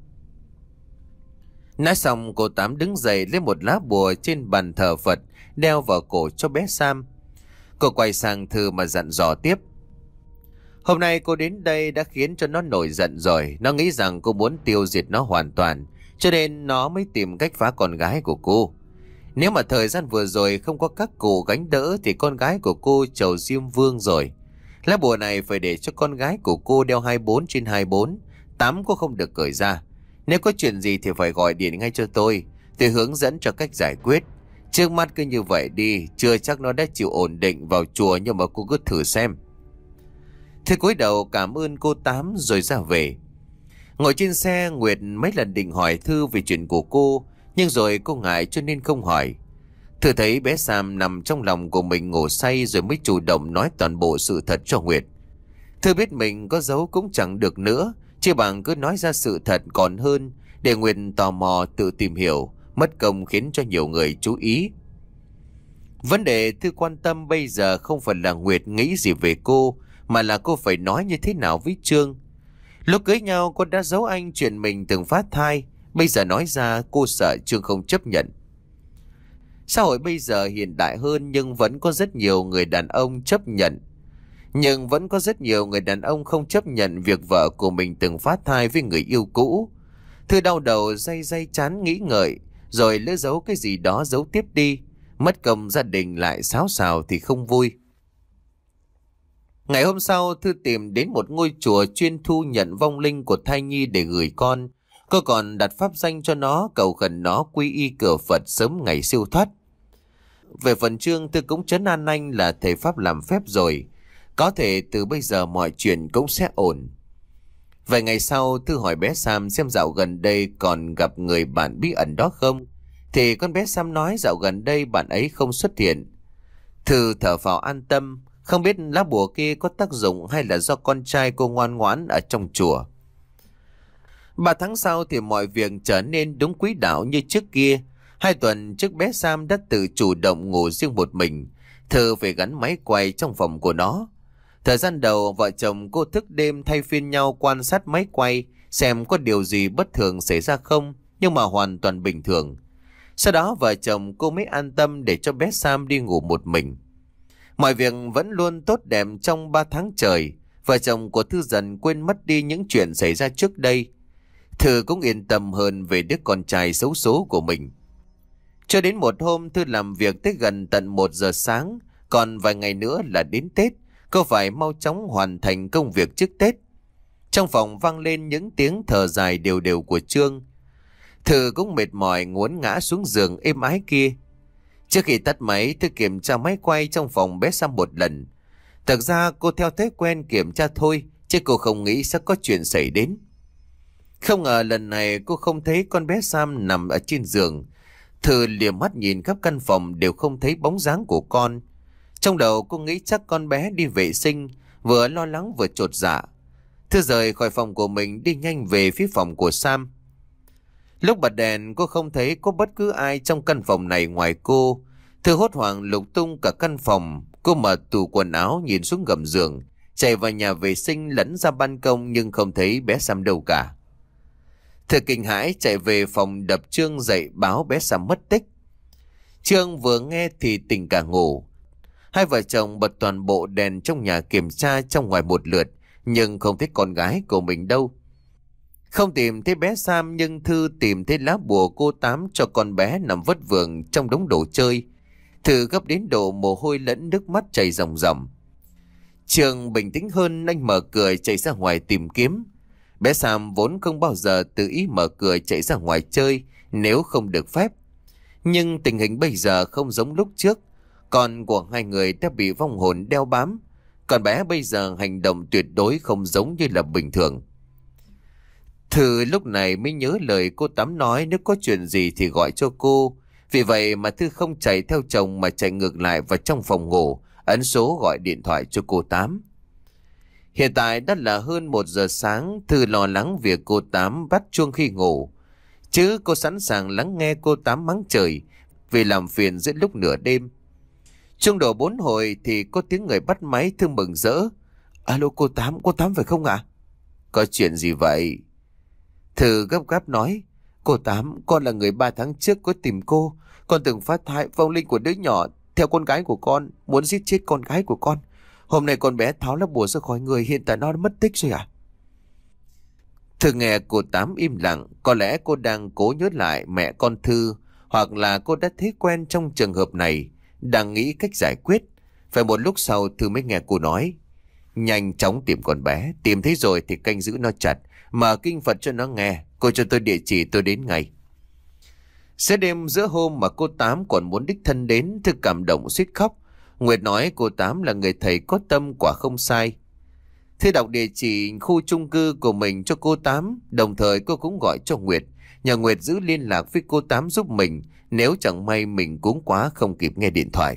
Nói xong cô Tám đứng dậy lấy một lá bùa trên bàn thờ Phật, đeo vào cổ cho bé Sam. Cô quay sang Thư mà dặn dò tiếp: "Hôm nay cô đến đây đã khiến cho nó nổi giận rồi. Nó nghĩ rằng cô muốn tiêu diệt nó hoàn toàn, cho nên nó mới tìm cách phá con gái của cô. Nếu mà thời gian vừa rồi không có các cụ gánh đỡ thì con gái của cô trầu Diêm Vương rồi. Lá bùa này phải để cho con gái của cô đeo hai mươi bốn trên hai mươi bốn, tám cô không được cởi ra. Nếu có chuyện gì thì phải gọi điện ngay cho tôi, tôi hướng dẫn cho cách giải quyết. Trước mắt cứ như vậy đi, chưa chắc nó đã chịu ổn định vào chùa, nhưng mà cô cứ thử xem. Thư cúi đầu cảm ơn cô Tám rồi ra về. Ngồi trên xe, Nguyệt mấy lần định hỏi Thư về chuyện của cô, nhưng rồi cô ngại cho nên không hỏi. Thư thấy bé Sam nằm trong lòng của mình ngủ say rồi mới chủ động nói toàn bộ sự thật cho Nguyệt. Thư biết mình có giấu cũng chẳng được nữa, chỉ bằng cứ nói ra sự thật còn hơn, để Nguyệt tò mò tự tìm hiểu, mất công khiến cho nhiều người chú ý. Vấn đề Thư quan tâm bây giờ không phải là Nguyệt nghĩ gì về cô, mà là cô phải nói như thế nào với Trương. Lúc cưới nhau cô đã giấu anh chuyện mình từng phá thai, bây giờ nói ra cô sợ Trương không chấp nhận. Xã hội bây giờ hiện đại hơn nhưng vẫn có rất nhiều người đàn ông chấp nhận. Nhưng vẫn có rất nhiều người đàn ông không chấp nhận việc vợ của mình từng phá thai với người yêu cũ. Thư đau đầu day day chán nghĩ ngợi, rồi lỡ giấu cái gì đó giấu tiếp đi. Mất công gia đình lại xáo xào thì không vui. Ngày hôm sau, Thư tìm đến một ngôi chùa chuyên thu nhận vong linh của thai nhi để gửi con. Cô còn đặt pháp danh cho nó, cầu khẩn nó quy y cửa Phật sớm ngày siêu thoát. Về phần Trương, Thư cũng trấn an anh là thầy pháp làm phép rồi, có thể từ bây giờ mọi chuyện cũng sẽ ổn. Vài ngày sau, Thư hỏi bé Sam xem dạo gần đây còn gặp người bạn bí ẩn đó không, thì con bé Sam nói dạo gần đây bạn ấy không xuất hiện. Thư thở phào an tâm, không biết lá bùa kia có tác dụng hay là do con trai cô ngoan ngoãn ở trong chùa. Ba tháng sau thì mọi việc trở nên đúng quỹ đạo như trước kia. Hai tuần trước bé Sam đã tự chủ động ngủ riêng một mình. Thư phải gắn máy quay trong phòng của nó. Thời gian đầu vợ chồng cô thức đêm thay phiên nhau quan sát máy quay, xem có điều gì bất thường xảy ra không, nhưng mà hoàn toàn bình thường. Sau đó vợ chồng cô mới an tâm để cho bé Sam đi ngủ một mình. Mọi việc vẫn luôn tốt đẹp trong ba tháng trời. Vợ chồng của Thư dần quên mất đi những chuyện xảy ra trước đây. Thư cũng yên tâm hơn về đứa con trai xấu số của mình. Cho đến một hôm, Thư làm việc tới gần tận một giờ sáng, còn vài ngày nữa là đến Tết, cô phải mau chóng hoàn thành công việc trước Tết. Trong phòng vang lên những tiếng thở dài đều đều của Trương. Thư cũng mệt mỏi ngốn ngã xuống giường êm ái kia. Trước khi tắt máy, Thư kiểm tra máy quay trong phòng bé Sam một lần. Thực ra cô theo thói quen kiểm tra thôi, chứ cô không nghĩ sẽ có chuyện xảy đến. Không ngờ lần này cô không thấy con bé Sam nằm ở trên giường. Thư liếc mắt nhìn khắp căn phòng đều không thấy bóng dáng của con. Trong đầu cô nghĩ chắc con bé đi vệ sinh, vừa lo lắng vừa chột dạ. Thư rời khỏi phòng của mình đi nhanh về phía phòng của Sam. Lúc bật đèn cô không thấy có bất cứ ai trong căn phòng này ngoài cô. Thư hốt hoảng lục tung cả căn phòng. Cô mở tủ quần áo nhìn xuống gầm giường, chạy vào nhà vệ sinh lẫn ra ban công nhưng không thấy bé Sam đâu cả. Thư kinh hãi chạy về phòng đập Trương dậy báo bé Sam mất tích. Trương vừa nghe thì tỉnh cả ngủ. Hai vợ chồng bật toàn bộ đèn trong nhà kiểm tra trong ngoài một lượt, nhưng không thấy con gái của mình đâu. Không tìm thấy bé Sam nhưng Thư tìm thấy lá bùa cô Tám cho con bé nằm vất vưởng trong đống đồ chơi. Thư gấp đến độ mồ hôi lẫn nước mắt chảy ròng ròng. Trương bình tĩnh hơn, anh mở cửa chạy ra ngoài tìm kiếm. Bé Sam vốn không bao giờ tự ý mở cửa chạy ra ngoài chơi nếu không được phép. Nhưng tình hình bây giờ không giống lúc trước. Con của hai người đã bị vong hồn đeo bám. Còn bé bây giờ hành động tuyệt đối không giống như là bình thường. Thư lúc này mới nhớ lời cô Tám nói nếu có chuyện gì thì gọi cho cô. Vì vậy mà Thư không chạy theo chồng mà chạy ngược lại vào trong phòng ngủ, ấn số gọi điện thoại cho cô Tám. Hiện tại đã là hơn một giờ sáng, Thư lo lắng việc cô Tám bắt chuông khi ngủ. Chứ cô sẵn sàng lắng nghe cô Tám mắng trời vì làm phiền giữa lúc nửa đêm. Chuông đổ bốn hồi thì có tiếng người bắt máy. Thư mừng rỡ. Alo cô Tám, cô Tám phải không ạ? Có chuyện gì vậy? Thư gấp gáp nói. Cô Tám, con là người ba tháng trước có tìm cô. Con từng phát thai vong linh của đứa nhỏ theo con gái của con, muốn giết chết con gái của con. Hôm nay con bé tháo lá bùa ra khỏi người, hiện tại nó đã mất tích rồi à? Thư nghe cô Tám im lặng, có lẽ cô đang cố nhớ lại mẹ con Thư, hoặc là cô đã thấy quen trong trường hợp này, đang nghĩ cách giải quyết. Phải một lúc sau Thư mới nghe cô nói. Nhanh chóng tìm con bé, tìm thấy rồi thì canh giữ nó chặt, mở kinh Phật cho nó nghe. Cô cho tôi địa chỉ, tôi đến ngay. Sẽ đêm giữa hôm mà cô Tám còn muốn đích thân đến, Thư cảm động suýt khóc. Nguyệt nói cô Tám là người thầy có tâm, quả không sai. Thư đọc địa chỉ khu chung cư của mình cho cô Tám, đồng thời cô cũng gọi cho Nguyệt, nhờ Nguyệt giữ liên lạc với cô Tám giúp mình nếu chẳng may mình cuống quá không kịp nghe điện thoại.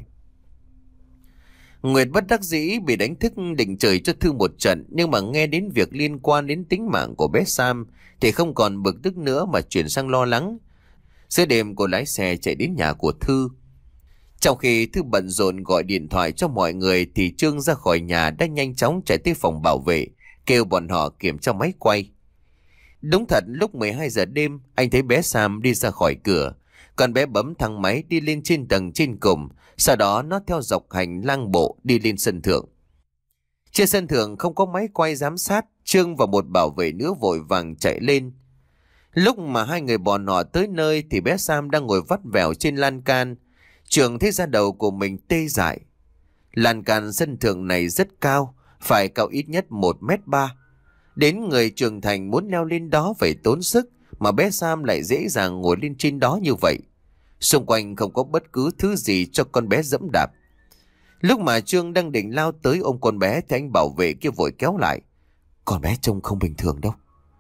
Nguyệt bất đắc dĩ bị đánh thức định chửi cho Thư một trận, nhưng mà nghe đến việc liên quan đến tính mạng của bé Sam thì không còn bực tức nữa mà chuyển sang lo lắng. Giữa đêm cô lái xe chạy đến nhà của Thư. Trong khi Thư bận rộn gọi điện thoại cho mọi người thì Trương ra khỏi nhà đã nhanh chóng chạy tới phòng bảo vệ, kêu bọn họ kiểm tra máy quay. Đúng thật, lúc mười hai giờ đêm anh thấy bé Sam đi ra khỏi cửa. Con bé bấm thang máy đi lên trên tầng trên cùng, sau đó nó theo dọc hành lang bộ đi lên sân thượng. Trên sân thượng không có máy quay giám sát, Trương và một bảo vệ nữa vội vàng chạy lên. Lúc mà hai người bọn họ tới nơi thì bé Sam đang ngồi vắt vẻo trên lan can. Trường thấy da đầu của mình tê dại. Lan can sân thượng này rất cao, phải cao ít nhất một mét ba. Đến người trưởng thành muốn leo lên đó phải tốn sức, mà bé Sam lại dễ dàng ngồi lên trên đó như vậy. Xung quanh không có bất cứ thứ gì cho con bé dẫm đạp. Lúc mà Trương đang định lao tới ôm con bé thì anh bảo vệ kia vội kéo lại. Con bé trông không bình thường đâu.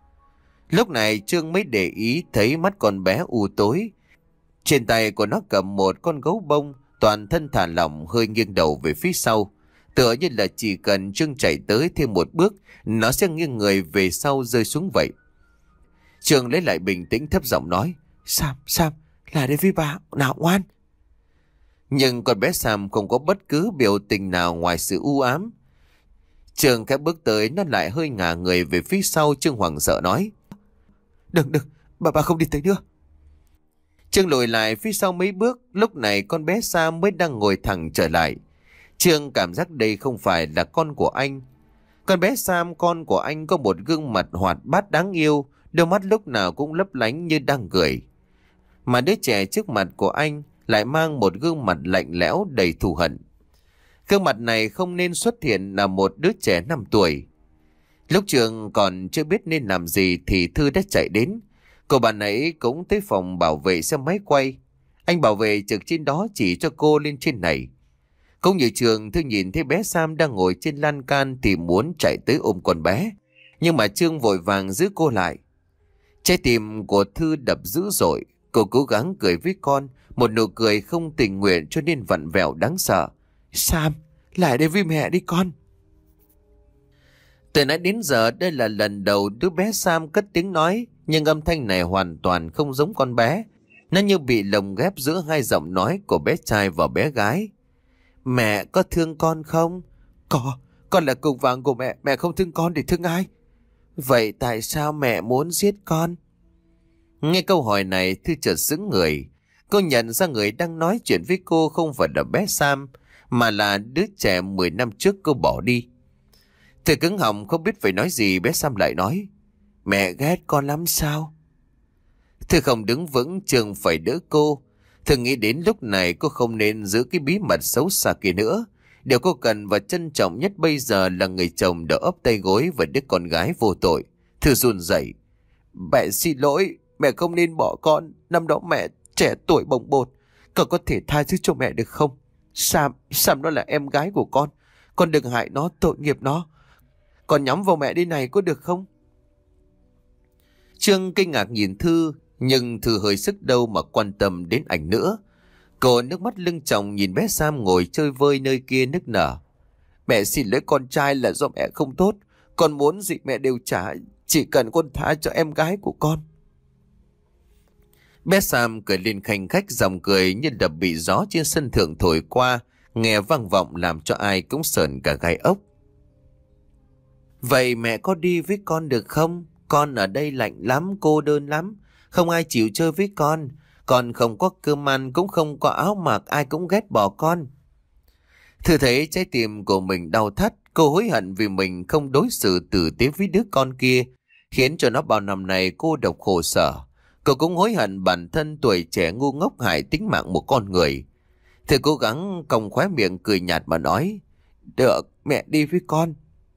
Lúc này Trương mới để ý thấy mắt con bé u tối. Trên tay của nó cầm một con gấu bông, toàn thân thả lỏng, hơi nghiêng đầu về phía sau. Tựa như là chỉ cần Trương chạy tới thêm một bước, nó sẽ nghiêng người về sau rơi xuống vậy. Trương lấy lại bình tĩnh thấp giọng nói, Sam, Sam, là đây với bà, nào ngoan. Nhưng con bé Sam không có bất cứ biểu tình nào ngoài sự u ám. Trương khẽ bước tới, nó lại hơi ngả người về phía sau. Trương hoảng sợ nói, Đừng, đừng, bà bà không đi tới nữa. Trương lùi lại phía sau mấy bước, lúc này con bé Sam mới đang ngồi thẳng trở lại. Trương cảm giác đây không phải là con của anh. Con bé Sam, con của anh, có một gương mặt hoạt bát đáng yêu, đôi mắt lúc nào cũng lấp lánh như đang cười. Mà đứa trẻ trước mặt của anh lại mang một gương mặt lạnh lẽo đầy thù hận. Gương mặt này không nên xuất hiện là một đứa trẻ năm tuổi. Lúc Trương còn chưa biết nên làm gì thì Thư đã chạy đến. Cô bạn ấy cũng tới phòng bảo vệ xem máy quay. Anh bảo vệ trực trên đó chỉ cho cô lên trên này. Cũng như Trương, Thư nhìn thấy bé Sam đang ngồi trên lan can thì muốn chạy tới ôm con bé. Nhưng mà Trương vội vàng giữ cô lại. Trái tim của Thư đập dữ dội. Cô cố gắng cười với con, một nụ cười không tình nguyện cho nên vặn vẹo đáng sợ. Sam, lại đây với mẹ đi con. Từ nãy đến giờ đây là lần đầu đứa bé Sam cất tiếng nói, nhưng âm thanh này hoàn toàn không giống con bé. Nó như bị lồng ghép giữa hai giọng nói của bé trai và bé gái. Mẹ có thương con không? Có, con là cục vàng của mẹ, mẹ không thương con thì thương ai? Vậy tại sao mẹ muốn giết con? Nghe câu hỏi này, Thư chợt sững người. Cô nhận ra người đang nói chuyện với cô không phải là bé Sam, mà là đứa trẻ mười năm trước cô bỏ đi. Thư cứng họng không biết phải nói gì. Bé Sam lại nói, mẹ ghét con lắm sao? Thư không đứng vững, Trương phải đỡ cô. Thư nghĩ đến lúc này cô không nên giữ cái bí mật xấu xa kia nữa. Điều cô cần và trân trọng nhất bây giờ là người chồng đỡ ấp tay gối và đứa con gái vô tội. Thư run rẩy, mẹ xin lỗi, mẹ không nên bỏ con. Năm đó mẹ trẻ tuổi bồng bột, con có thể tha thứ cho mẹ được không? Sam, Sam nó là em gái của con. Con đừng hại nó, tội nghiệp nó. Con nhắm vào mẹ đi này có được không? Trương kinh ngạc nhìn Thư, nhưng Thư hơi sức đâu mà quan tâm đến ảnh nữa. Cô nước mắt lưng tròng nhìn bé Sam ngồi chơi vơi nơi kia nức nở. Mẹ xin lỗi con trai là do mẹ không tốt. Con muốn gì mẹ đều trả, chỉ cần con tha cho em gái của con. Bé Sam cười lên khanh khách, dòng cười như đập bị gió trên sân thượng thổi qua, nghe vang vọng làm cho ai cũng sởn cả gai ốc. Vậy mẹ có đi với con được không? Con ở đây lạnh lắm, cô đơn lắm. Không ai chịu chơi với con. Con không có cơm ăn, cũng không có áo mặc, ai cũng ghét bỏ con. Thư thấy trái tim của mình đau thắt. Cô hối hận vì mình không đối xử tử tế với đứa con kia, khiến cho nó bao năm nay cô độc khổ sở. Cô cũng hối hận bản thân tuổi trẻ ngu ngốc hại tính mạng một con người. Thư cố gắng cong khóe miệng cười nhạt mà nói, được, mẹ đi với con.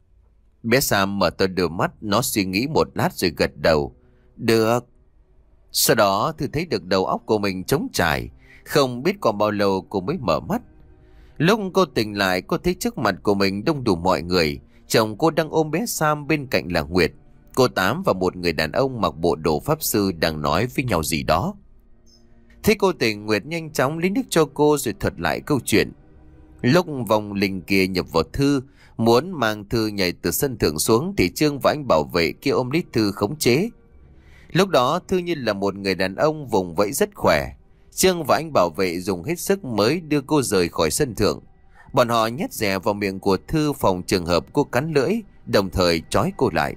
Bé Sam mở to đôi mắt, nó suy nghĩ một lát rồi gật đầu. Được. Sau đó Thư thấy được đầu óc của mình trống trải. Không biết còn bao lâu cô mới mở mắt. Lúc cô tỉnh lại, cô thấy trước mặt của mình đông đủ mọi người. Chồng cô đang ôm bé Sam, bên cạnh là Nguyệt, cô Tám và một người đàn ông mặc bộ đồ pháp sư đang nói với nhau gì đó. Thế cô tỉnh, Nguyệt nhanh chóng lấy nước cho cô rồi thuật lại câu chuyện. Lúc vòng linh kia nhập vào Thư, muốn mang Thư nhảy từ sân thượng xuống thì Trương và anh bảo vệ kia ôm lấy Thư khống chế. Lúc đó Thư như là một người đàn ông vùng vẫy rất khỏe. Trương và anh bảo vệ dùng hết sức mới đưa cô rời khỏi sân thượng. Bọn họ nhét rẻ vào miệng của Thư phòng trường hợp cô cắn lưỡi, đồng thời trói cô lại.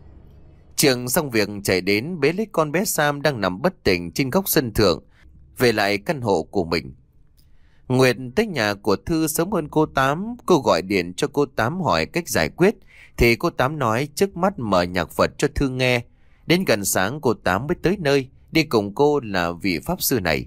Trương xong việc chạy đến bế lấy con bé Sam đang nằm bất tỉnh trên góc sân thượng, về lại căn hộ của mình. Nguyệt tới nhà của Thư sớm hơn cô Tám. Cô gọi điện cho cô Tám hỏi cách giải quyết, thì cô Tám nói trước mắt mở nhạc Phật cho Thư nghe. Đến gần sáng cô Tám mới tới nơi, đi cùng cô là vị pháp sư này.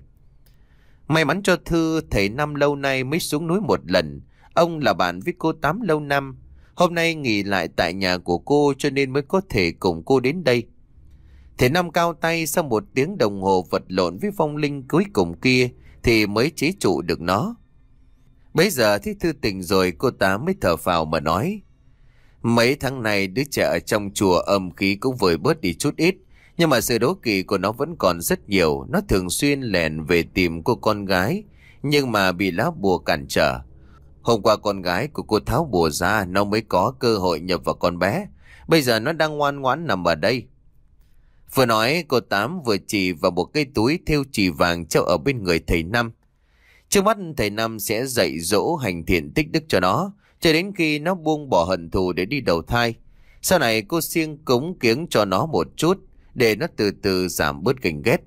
May mắn cho Thư, thầy Năm lâu nay mới xuống núi một lần. Ông là bạn với cô Tám lâu năm. Hôm nay nghỉ lại tại nhà của cô cho nên mới có thể cùng cô đến đây. Thầy Năm cao tay, sau một tiếng đồng hồ vật lộn với vong linh cuối cùng kia thì mới chế trụ được nó. Bây giờ thấy Thư tỉnh rồi, cô Tám mới thở phào mà nói. Mấy tháng này đứa trẻ ở trong chùa âm khí cũng vơi bớt đi chút ít. Nhưng mà sự đố kỵ của nó vẫn còn rất nhiều. Nó thường xuyên lẻn về tìm cô con gái, nhưng mà bị lá bùa cản trở. Hôm qua con gái của cô tháo bùa ra, nó mới có cơ hội nhập vào con bé. Bây giờ nó đang ngoan ngoãn nằm ở đây. Vừa nói, cô Tám vừa chỉ vào một cái túi thêu chì vàng treo ở bên người thầy Năm. Trước mắt thầy Năm sẽ dạy dỗ hành thiện tích đức cho nó, cho đến khi nó buông bỏ hận thù để đi đầu thai. Sau này cô siêng cúng kiếng cho nó một chút, để nó từ từ giảm bớt ganh ghét.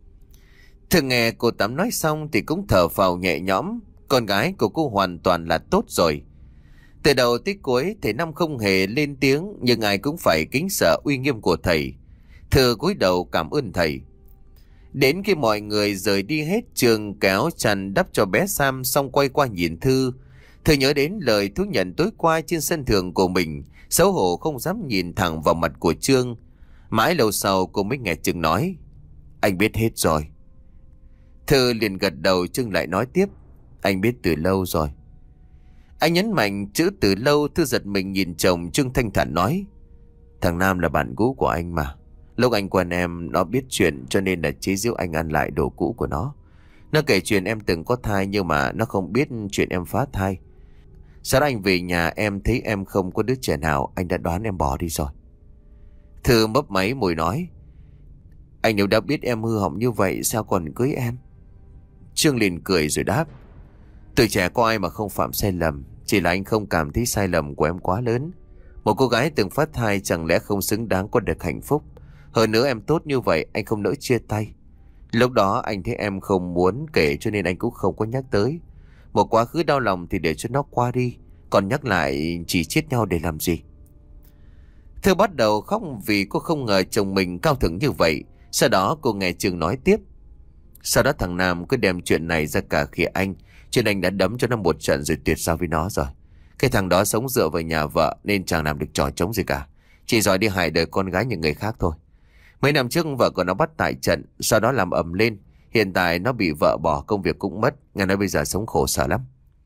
Thường nghe cô Tám nói xong thì cũng thở phào nhẹ nhõm. Con gái của cô hoàn toàn là tốt rồi. Từ đầu tới cuối thầy Năm không hề lên tiếng, nhưng ai cũng phải kính sợ uy nghiêm của thầy. Thư cúi đầu cảm ơn thầy. Đến khi mọi người rời đi hết, Trường kéo chăn đắp cho bé Sam xong quay qua nhìn Thư. Thư nhớ đến lời thú nhận tối qua trên sân thượng của mình, xấu hổ không dám nhìn thẳng vào mặt của Trương. Mãi lâu sau cô mới nghe Trương nói, anh biết hết rồi. Thư liền gật đầu. Trương lại nói tiếp, anh biết từ lâu rồi. Anh nhấn mạnh chữ từ lâu. Thư giật mình nhìn chồng. Trương thanh thản nói, thằng Nam là bạn cũ của anh mà. Lúc anh quen em, nó biết chuyện cho nên là chế giễu anh ăn lại đồ cũ của nó. Nó kể chuyện em từng có thai, nhưng mà nó không biết chuyện em phá thai. Sau đó anh về nhà, em thấy em không có đứa trẻ nào, anh đã đoán em bỏ đi rồi. Thư mấp máy môi nói, anh nếu đã biết em hư hỏng như vậy, sao còn cưới em? Trương liền cười rồi đáp, tuổi trẻ có ai mà không phạm sai lầm, chỉ là anh không cảm thấy sai lầm của em quá lớn. Một cô gái từng phát thai chẳng lẽ không xứng đáng có được hạnh phúc? Hơn nữa em tốt như vậy, anh không nỡ chia tay. Lúc đó anh thấy em không muốn kể cho nên anh cũng không có nhắc tới. Một quá khứ đau lòng thì để cho nó qua đi, còn nhắc lại chỉ chết nhau để làm gì? Thư bắt đầu khóc vì cô không ngờ chồng mình cao thượng như vậy. Sau đó cô nghe Trương nói tiếp, sau đó thằng Nam cứ đem chuyện này ra cả khịa anh, chuyện anh đã đấm cho nó một trận rồi tuyệt giao với nó rồi. Cái thằng đó sống dựa vào nhà vợ nên chẳng làm được trò trống gì cả, chỉ giỏi đi hại đời con gái những người khác thôi. Mấy năm trước vợ của nó bắt tại trận, sau đó làm ầm lên. Hiện tại nó bị vợ bỏ, công việc cũng mất, nghe nói bây giờ sống khổ sở lắm.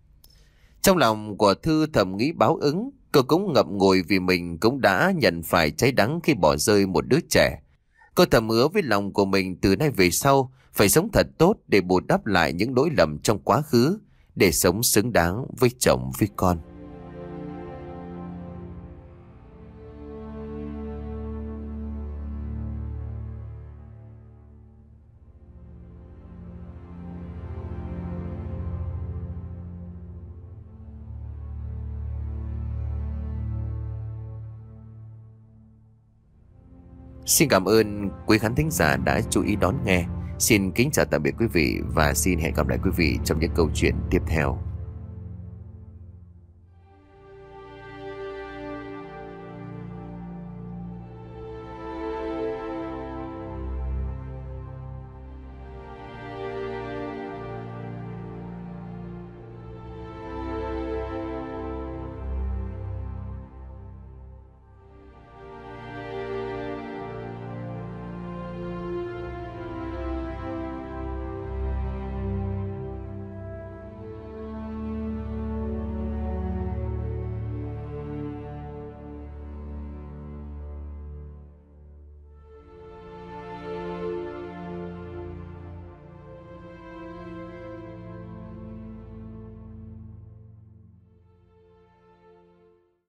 Trong lòng của Thư thầm nghĩ báo ứng. Cô cũng ngậm ngùi vì mình cũng đã nhận phải trái đắng khi bỏ rơi một đứa trẻ. Cô thầm hứa với lòng của mình từ nay về sau phải sống thật tốt để bù đắp lại những lỗi lầm trong quá khứ, để sống xứng đáng với chồng với con. Xin cảm ơn quý khán thính giả đã chú ý đón nghe. Xin kính chào tạm biệt quý vị và xin hẹn gặp lại quý vị trong những câu chuyện tiếp theo.